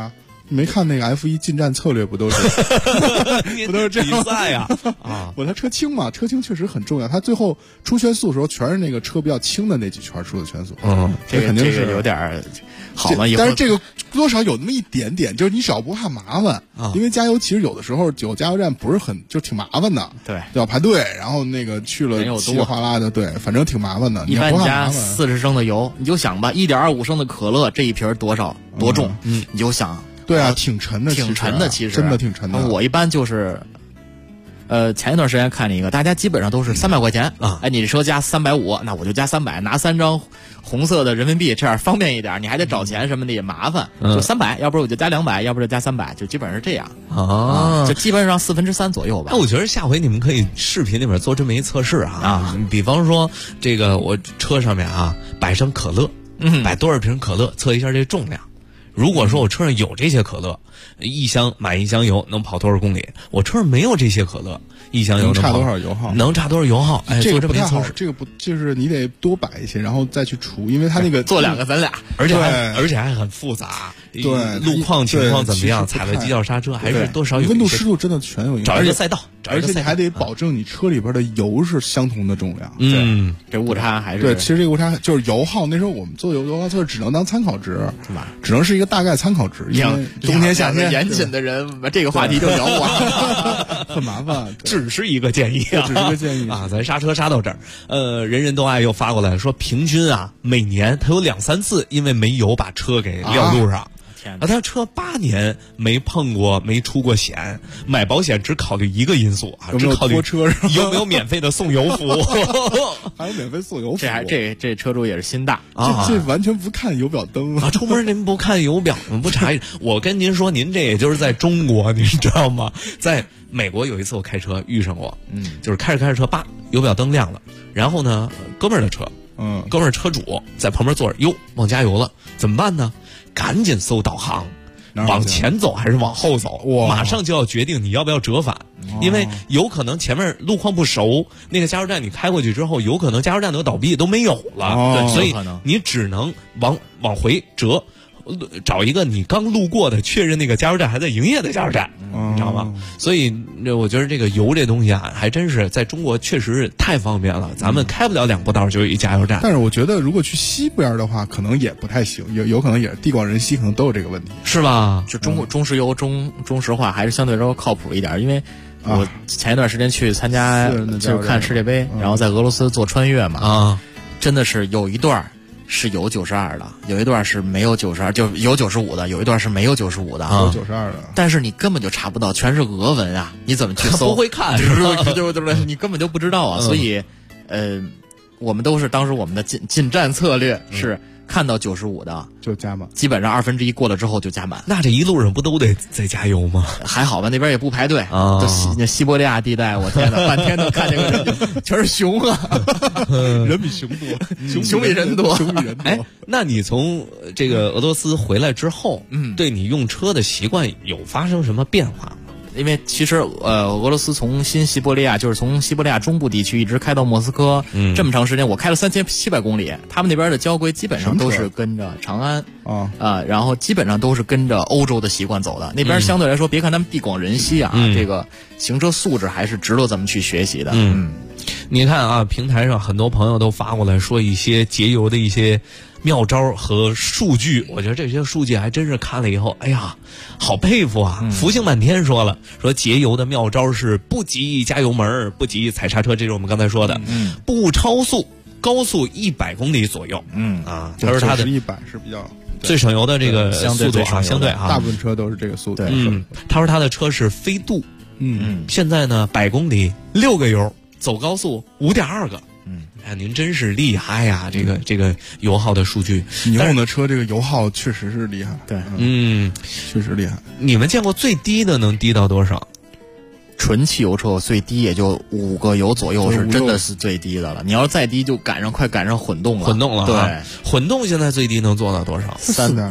没看那个 F1 近战策略不都是不都是这样比赛呀？啊， 它车轻嘛，车轻确实很重要。它最后出圈速的时候，全是那个车比较轻的那几圈出的圈速。 这肯定是有点好嘛。 但是这个多少有那么一点点，就是你只要不怕麻烦，因为加油其实有的时候有加油站不是很就挺麻烦的， 对， 要排队，然后那个去了稀里哗啦的，对，反正挺麻烦的。 一般加40升的油，你就想吧，1.25升的可乐这一瓶多重，你就想。 对啊，挺沉的， 其实真的挺沉的。 我一般就是，前一段时间看了一个，大家基本上都是300块钱啊，你这车加350，那我就加300，拿3张红色的人民币，这样方便一点，你还得找钱什么的也麻烦，就300，要不然我就加200，要不然就加300，就基本上是这样就基本上3/4左右吧。 那我觉得下回你们可以视频里面做这么一测试比方说这个我车上面摆上可乐，摆多少瓶可乐，测一下这重量。如果说我车上有这些可乐，满一箱油能跑多少公里？我车上没有这些可乐，一箱油能差多少油耗？ 能差多少油耗？哎， 这个不太好，这个不就是你得多摆一些，然后再去除，因为它那个做2个咱俩， 而且还很复杂。 对， 路况情况怎么样？踩了急脚刹车还是多少有？ 温度湿度真的全有影响。 找一个赛道， 而且你还得保证你车里边的油是相同的重量。 对，这误差还是对。其实这个误差就是油耗，那时候我们做油耗测试只能当参考值，只能是一个大概参考值。因为冬天夏天严谨的人这个话题就聊不完， 很麻烦。 只是一个建议只是一个建议咱刹车刹到这儿。人人都爱又发过来说，平均每年他有2-3次因为没油把车给撂路上。他车8年没碰过，没出过险，买保险只考虑一个因素只考虑拖车有没有免费的送油服务， 还有免费送油服务。 这车主也是心大这完全不看油表灯出门您不看油表，不查。我跟您说，您这也就是在中国，您知道吗？在美国有一次我开车遇上过，就是开着车，油表灯亮了，然后呢，哥们儿的车，哥们儿车主在旁边坐着，忘加油了，怎么办呢？赶紧搜导航，往前走还是往后走？马上就要决定你要不要折返，因为有可能前面路况不熟，那个加油站你开过去之后，有可能加油站都倒闭都没有了，所以你只能往回折。找一个你刚路过的，确认那个加油站还在营业的加油站，你知道吗？所以我觉得这个油这东西还真是在中国确实是太方便了，咱们开不了2步道就有一加油站。 但是我觉得如果去西边的话，可能也不太行，有可能也是地广人稀，可能都有这个问题， 是吧？ 就中石油中石化还是相对来说靠谱一点，因为我前一段时间去参加就是看世界杯，然后在俄罗斯做穿越嘛，真的是有一段是有92的，有一段是没有92，就有95的，有一段是没有95的， 有92的。 但是你根本就查不到，全是俄文啊！你怎么去搜？ 不会看， 对，你根本就不知道啊！所以，我们都是当时我们的进站策略是看到95的就加满， 基本上1/2过了之后就加满。 那这一路上不都得再加油吗？ 还好吧，那边也不排队啊。西伯利亚地带，我天哪，半天都看见个人，全是熊人比熊多， 熊比人多， 熊比人多。 哎，那你从这个俄罗斯回来之后，对你用车的习惯有发生什么变化吗？ 因为其实俄罗斯从新西伯利亚，就是从西伯利亚中部地区一直开到莫斯科，这么长时间，我开了3700公里。他们那边的交规基本上都是跟着长安然后基本上都是跟着欧洲的习惯走的。那边相对来说，别看他们地广人稀这个行车素质还是值得咱们去学习的。 你看平台上很多朋友都发过来说一些节油的一些妙招和数据，我觉得这些数据还真是看了以后，哎呀，好佩服啊！福星满天说节油的妙招是不急加油门，不急踩刹车，这是我们刚才说的，不超速，高速100公里左右，他说他的 100是比较最省油的这个速度相对大部分车都是这个速度。 他说他的车是飞度，现在呢100公里6个油，走高速5.2个。您真是厉害呀！这个油耗的数据， 你用的车这个油耗确实是厉害。 对， 确实厉害。 你们见过最低的能低到多少？ 纯汽油车最低也就5个油左右，是真的是最低的了。你要是再低，就快赶上混动了。对， 混动现在最低能做到多少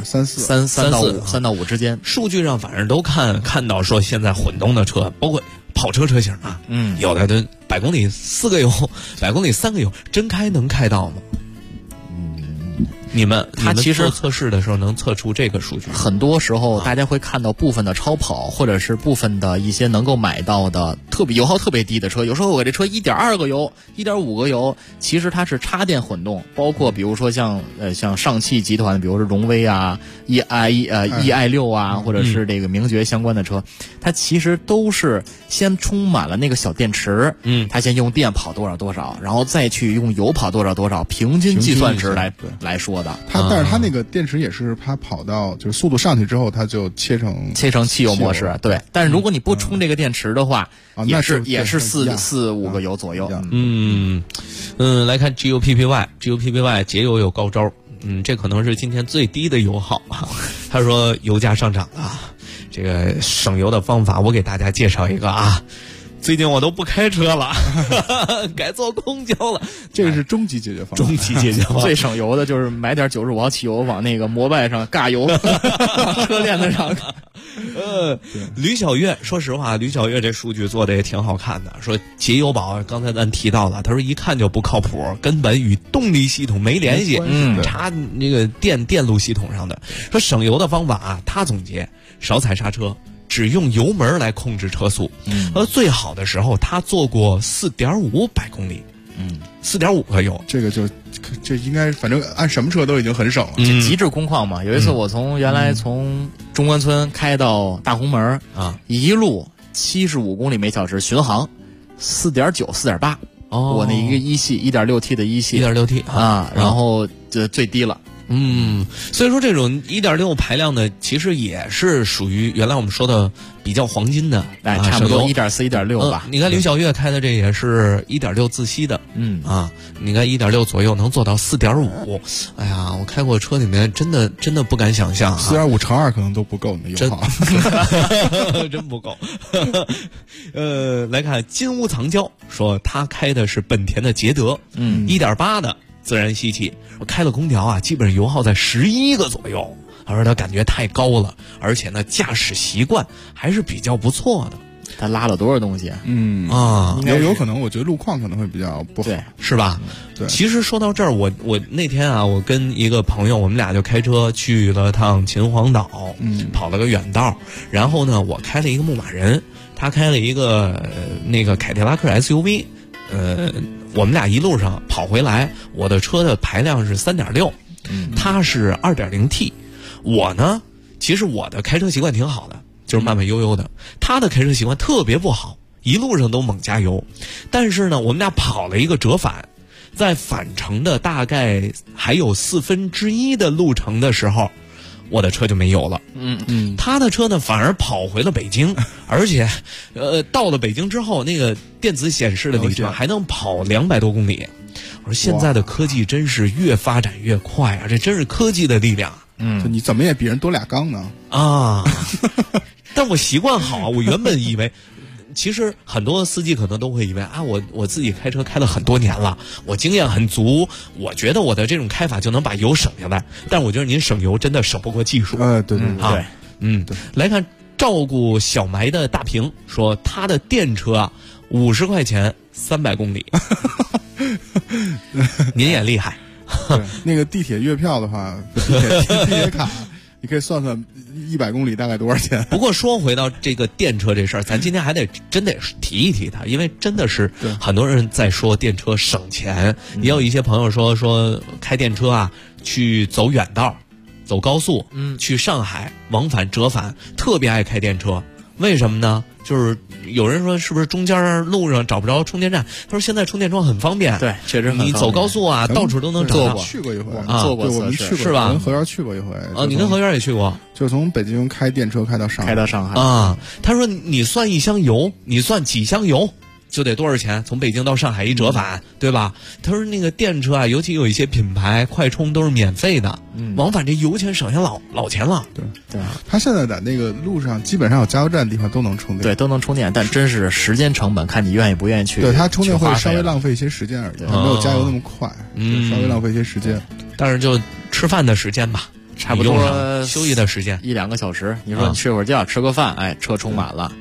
？3.34，3 到5之间。 数据上反正都看到说，现在混动的车，包括跑车车型有的都100公里4个油，100公里3个油，真开能开到吗？ 你们其实做测试的时候能测出这个数据。 很多时候大家会看到部分的超跑，或者是部分的一些能够买到的油耗特别低的车。有时候我这车1.2个油、1.5个油，其实它是插电混动。包括比如说像上汽集团，比如说荣威啊、EI6啊，或者是这个名爵相关的车，它其实都是先充满了那个小电池，它先用电跑多少，然后再去用油跑多少，平均计算值来说的。 但是它那个电池也是它跑到就是速度上去之后，它就切成汽油模式。对，但是如果你不充这个电池的话，也是4-5个油左右。 来看 GUPPY 节油有高招。这可能是今天最低的油耗啊。他说油价上涨啊，这个省油的方法我给大家介绍一个啊。最近我都不开车了，改坐公交了。 这个是终极解决方案。 最省油的就是买点95号汽油往那个摩拜上尬油，车链子上。 吕小月，说实话，吕小月这数据做的也挺好看的。说节油宝，刚才咱提到了，他说一看就不靠谱，根本与动力系统没联系，插那个电路系统上的。说省油的方法啊，他总结少踩刹车。只用油门来控制车速，最好的时候他做过4.5百公里，4.5个油， 这应该反正按什么车都已经很省了， 这极致工况嘛。有一次我原来从中关村开到大红门一路75公里每小时巡航，4.9、4.8，我那一个一系 1.6T 的一系 1.6T 啊，然后就最低了。 所以说这种 1.6 排量的其实也是属于原来我们说的比较黄金的， 差不多1.4、1.6吧。 你看吕小月开的这也是1.6自吸的，你看1.6左右能做到4.5，哎呀，我开过车里面真的不敢想象 ，4.5乘2可能都不够你的油耗， 真不够。来看金屋藏娇说他开的是本田的捷德，1.8的。自然吸气，我开了空调啊，基本上油耗在11个左右。他说他感觉太高了，而且呢，驾驶习惯还是比较不错的。 他拉了多少东西？ 有可能，我觉得路况可能会比较不好， 是吧？ 对。 其实说到这儿，我那天啊，我跟一个朋友，我们俩就开车去了趟秦皇岛，跑了个远道。然后呢，我开了一个牧马人，他开了一个那个凯迪拉克 SUV，我们俩一路上跑回来，我的车的排量是3.6，他是2.0T。我呢，其实我的开车习惯挺好的，就是慢慢悠悠的。他的开车习惯特别不好，一路上都猛加油。但是呢，我们俩跑了一个折返，在返程的大概还有1/4的路程的时候，我的车就没油了。他的车呢反而跑回了北京，而且到了北京之后，那个电子显示的里程还能跑200多公里。我说现在的科技真是越发展越快啊，这真是科技的力量。 你怎么也比人多2缸呢？ 但我习惯好啊，我原本以为。其实很多司机可能都会以为啊，我自己开车开了很多年了，我经验很足，我觉得我的这种开法就能把油省下来。但我觉得您省油真的省不过技术。 对， 来看照顾小埋的大平说，他的电车啊，50块钱300公里。您也厉害。 那个地铁月票的话，地铁卡。你可以算算100公里大概多少钱？ 不过说回到这个电车这事儿，咱今天还真得提一提它，因为真的是很多人在说电车省钱，也有一些朋友说开电车啊去走远道，走高速，去上海往返折返，特别爱开电车。为什么呢？就是有人说是不是中间路上找不着充电站？他说现在充电桩很方便， 对，确实很方便。 你走高速啊，到处都能找到。 去过一回， 做过， 我们去过， 是吧？ 跟何源去过一回。 你跟何源也去过？ 就是从北京开电车开到上海啊。他说你算一箱油，你算几箱油？就得多少钱？从北京到上海一折返，对吧？他说那个电车啊，尤其有一些品牌快充都是免费的，往返这油钱省下老钱了。 对，他现在在那个路上基本上有加油站的地方都能充电， 对，都能充电，但真是时间成本，看你愿意不愿意去。 对，他充电会稍微浪费一些时间而已，没有加油那么快，稍微浪费一些时间。 但是就吃饭的时间吧。差不多休息的时间 1-2个小时，你说你睡会儿觉，吃个饭，车充满了，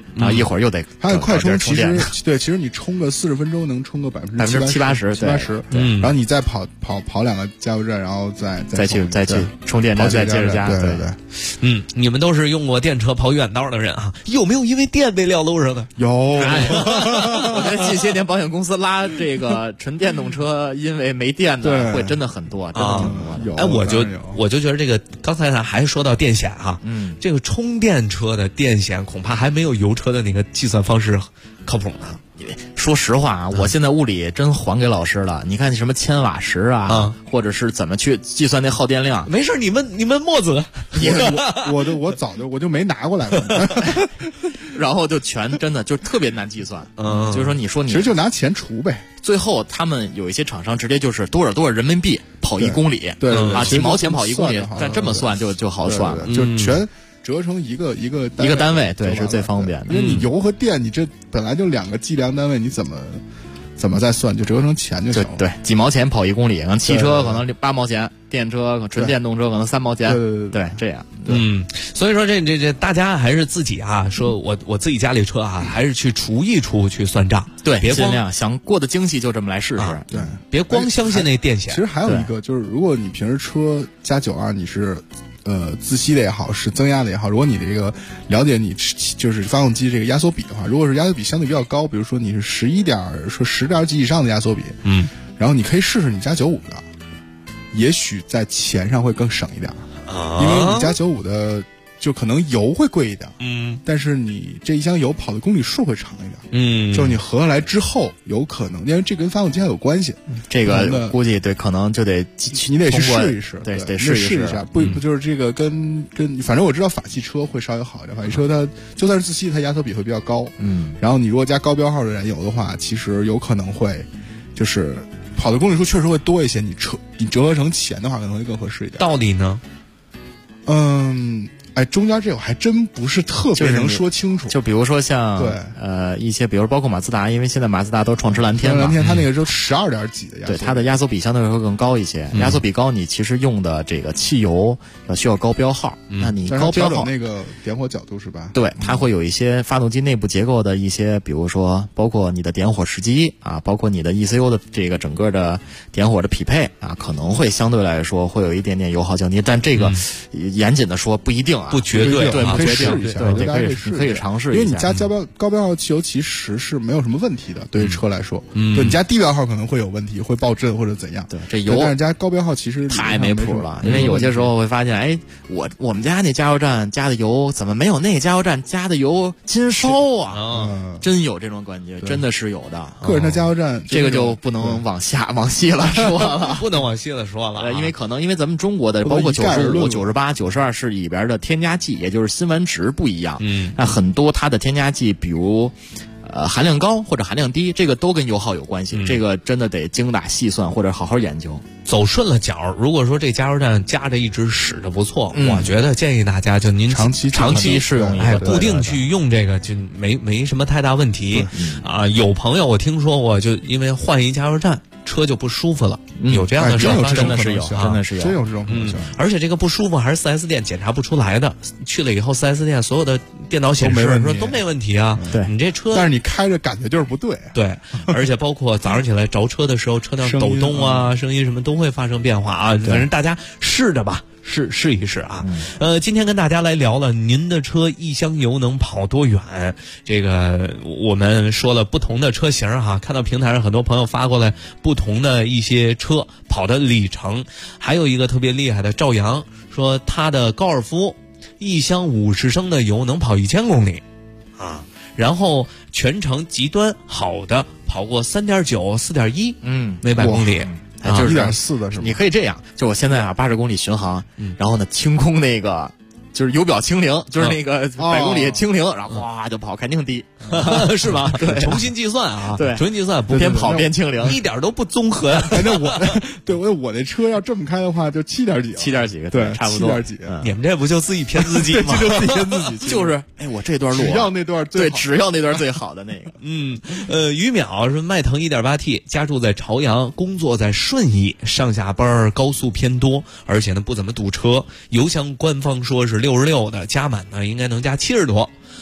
然后一会儿又得它的快充其实其实你充个40分钟能充个 70%-80%， 然后你再跑2个加油站，然后再去充电站再接着加。 对。 你们都是用过电车跑远道的人啊，有没有因为电被撂路上的？ 有。 我觉得近些年保险公司拉这个纯电动车，因为没电的会真的很多，真的挺多的。 哎，我就觉得这个刚才咱还说到电险哈，这个充电车的电险恐怕还没有油车的那个计算方式靠谱呢。 因为说实话啊，我现在物理真还给老师了。你看什么千瓦时啊，或者是怎么去计算那耗电量？ 没事，你们墨子， 我早就没拿过来了。 然后就全真的就特别难计算。就是说你其实就拿钱除呗。 最后他们有一些厂商直接就是多少人民币跑1公里， 对啊，几毛钱跑1公里，但这么算就好算了， 就全折成一个单位，对，是最方便的。 因为你油和电，你这本来就2个计量单位，你怎么再算，就折成钱就行了。 对，几毛钱跑1公里，可能汽车可能8毛钱，电车纯电动车可能3毛钱。对，这样。 所以说这大家还是自己啊，说我自己家里车啊，还是去除一除去算账。 对， 别尽量想过得精细就这么来试试。 对， 别光相信那电险。 其实还有一个就是，如果你平时车加92你是。自吸的也好，是增压的也好，如果你的这个了解你就是发动机这个压缩比的话，如果是压缩比相对比较高，比如说你是10点几以上的压缩比，然后你可以试试你加95的，也许在钱上会更省一点，因为你加95的就可能油会贵一点，但是你这一箱油跑的公里数会长一点，就是你合下来之后，有可能因为这跟发动机还有关系， 这个估计对，可能就得你得去试一试， 对， 得试一下，不就是这个跟反正我知道法系车会稍微好一点，法系车它就算是自吸，它压缩比会比较高，然后你如果加高标号的燃油的话，其实有可能会就是跑的公里数确实会多一些，你折合成钱的话，可能会更合适一点。 道理呢？ 中间这我还真不是特别能说清楚。 就比如说像一些，比如包括马自达，因为现在马自达都创驰蓝天嘛， 它那个就12点几的压缩比， 对，它的压缩比相对会更高一些。压缩比高，你其实用的这个汽油需要高标号，那你高标号那个点火角度是吧？ 对，它会有一些发动机内部结构的一些，比如说包括你的点火时机啊，包括你的 ECU 的这个整个的点火的匹配啊，可能会相对来说会有一点点油耗降低，但这个严谨的说不一定啊。 不绝对， 对，可以试一下， 对，可以尝试一下。 因为你加高标号汽油其实是没有什么问题的，对于车来说，对你加低标号可能会有问题，会爆震或者怎样。 对，这油但是加高标号其实太没谱了，因为有些时候会发现，哎，我们家那加油站加的油怎么没有那个加油站加的油金烧啊？真有这种感觉，真的是有的。 个人的加油站， 这个就不能往细了说了， 不能往细了说了， 因为因为咱们中国的包括95、98、92是里边的添加剂，也就是辛烷值不一样。那很多它的添加剂，比如含量高或者含量低，这个都跟油耗有关系。这个真的得精打细算或者好好研究。 走顺了脚，如果说这加油站加着一直使着不错，我觉得建议大家就您长期试用一个， 固定去用这个就没什么太大问题啊。有朋友我听说过，就因为换一加油站。车就不舒服了，有这样的事， 真的是有这种可能性。 而且这个不舒服还是 4S 店检查不出来的，去了以后 4S 店所有的电脑显示说都没问题啊。 对， 你这车， 但是你开着感觉就是不对。 对，而且包括早上起来着车的时候，车辆抖动啊，声音什么都会发生变化啊。反正大家试着吧。试一试啊！今天跟大家来聊了，您的车一箱油能跑多远？这个我们说了不同的车型哈，看到平台上很多朋友发过来不同的一些车跑的里程，还有一个特别厉害的赵阳说他的高尔夫一箱50升的油能跑1000公里啊，然后全程极端好的跑过3.9、4.1，每百公里。 就是 1.4的是吗？ 你可以这样，就我现在80公里巡航，然后呢清空那个就是油表清零，就是那个100公里清零，然后哗就跑，肯定低， 是吧？对，重新计算啊， 对， 重新计算，不边跑边清零， 一点都不综合。 那我那车要这么开的话，就7点几个，对， 差不多 7点几。 你们这不就自己骗自己吗？ 就自己骗自己， 就是我这段路只要那段对，只要那段最好的那个。 于淼是迈腾 1.8T， 家住在朝阳，工作在顺义，上下班高速偏多，而且呢不怎么堵车。油箱官方说是66的，加满呢应该能加70多。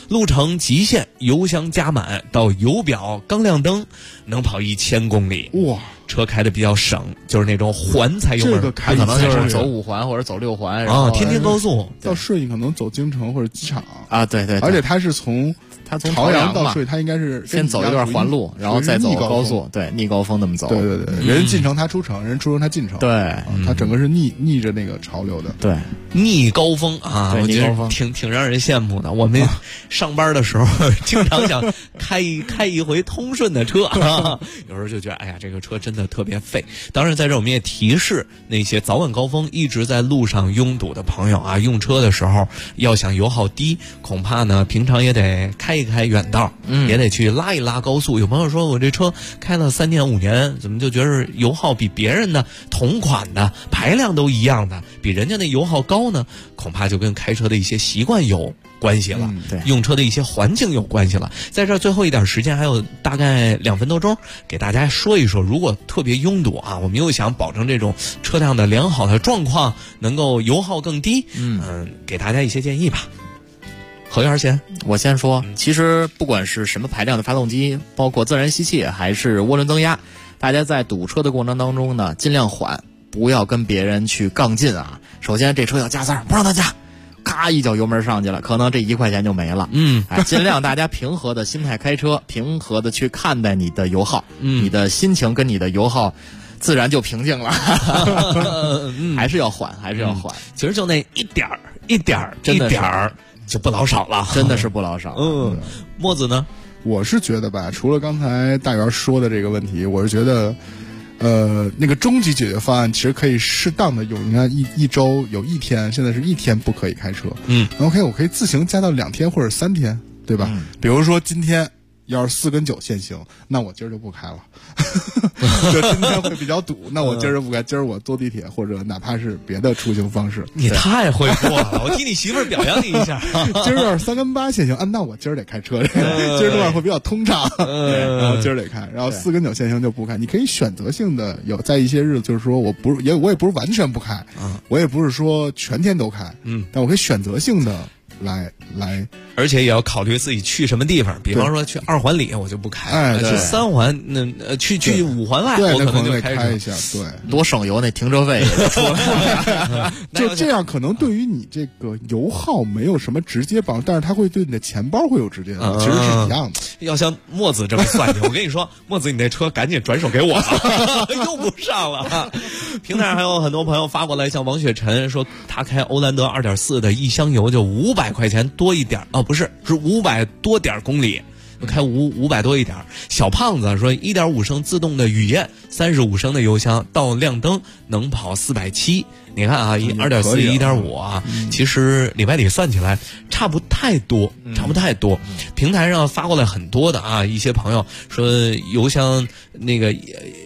路程极限，油箱加满到油表刚亮灯，能跑1000公里。 哇！ 车开的比较省，就是那种环才油门， 这个开可能就是走5环或者走6环啊，天天高速到顺义可能走京城或者机场啊，对， 而且它是从朝阳到顺义，它应该是先走一段环路，然后再走高速，对，逆高峰那么走。 对，人进城他出城，人出城他进城， 对， 他整个是逆着那个潮流的， 对， 逆高峰啊，我觉得挺让人羡慕的。我们上班的时候经常想开一回通顺的车，有时候就觉得哎呀，这个车真的特别费。当然，在这我们也提示那些早晚高峰一直在路上拥堵的朋友啊，用车的时候要想油耗低，恐怕呢平常也得开一开远道，也得去拉一拉高速。有朋友说我这车开了3年5年，怎么就觉得油耗比别人的同款的排量都一样的，比人家那油耗高呢？恐怕就跟开车的一些习惯有关系了， 对， 用车的一些环境有关系了。在这最后一点时间，还有大概2分多钟，给大家说一说，如果特别拥堵啊，我们又想保证这种车辆的良好的状况，能够油耗更低，给大家一些建议吧。何源先， 我先说，其实不管是什么排量的发动机，包括自然吸气还是涡轮增压，大家在堵车的过程当中呢，尽量缓，不要跟别人去杠劲啊。首先这车要加塞，不让他加，咔一脚油门上去了，可能这1块钱就没了。尽量大家平和的心态开车，平和的去看待你的油耗，你的心情跟你的油耗自然就平静了。还是要缓， 其实就那一点儿就不老少了， 真的是不老少。 墨子呢？ 我是觉得吧，除了刚才大元说的这个问题，我是觉得那个终极解决方案其实可以适当的有，你看一周有1天，现在是1天不可以开车，OK， 我可以自行加到2天或者3天，对吧？比如说今天要是4跟9限行，那我今儿就不开了。就今天会比较堵，那我今儿就不开，今儿我坐地铁或者哪怕是别的出行方式。 你太会过了，我替你媳妇儿表扬你一下。 今儿要是3跟8限行，那我今儿得开车，今儿路上会比较通畅，然后今儿得开，然后4跟9限行就不开。你可以选择性的有在一些日子，就是说我也不是完全不开，我也不是说全天都开，但我可以选择性的来， 而且也要考虑自己去什么地方。比方说去2环里我就不开，去3环去5环外我可能就开一下，对， 多省油，那停车费也就出来了。 就这样，可能对于你这个油耗没有什么直接帮助，但是它会对你的钱包会有直接的，其实是一样的。 要像墨子这么算计，我跟你说，墨子你那车赶紧转手给我，用不上了。平台上还有很多朋友发过来，像王雪晨说他开欧蓝德2.4的一箱油就500块钱多一点，不是500多点公里，开500多一点。小胖子说1.5升自动的雨燕，35升的油箱到亮灯能跑470。你看啊，2.4 1.5啊，其实里外里算起来差不太多。平台上发过来很多的啊，一些朋友说油箱那个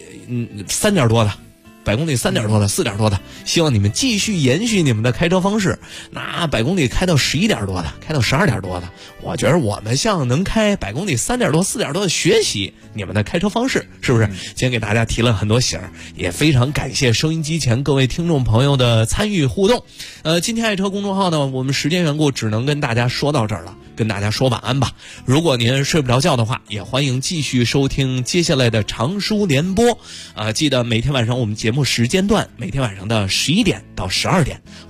3点多的。100公里3点多的4点多的，希望你们继续延续你们的开车方式。那100公里开到11点多的，开到12点多的，我觉得我们向能开100公里3点多4点多的学习你们的开车方式，是不是？今天给大家提了很多醒儿，也非常感谢收音机前各位听众朋友的参与互动。今天爱车公众号呢，我们时间缘故只能跟大家说到这儿了，跟大家说晚安吧。如果您睡不着觉的话，也欢迎继续收听接下来的长书联播。记得每天晚上我们节目时间段，每天晚上的11点到12点。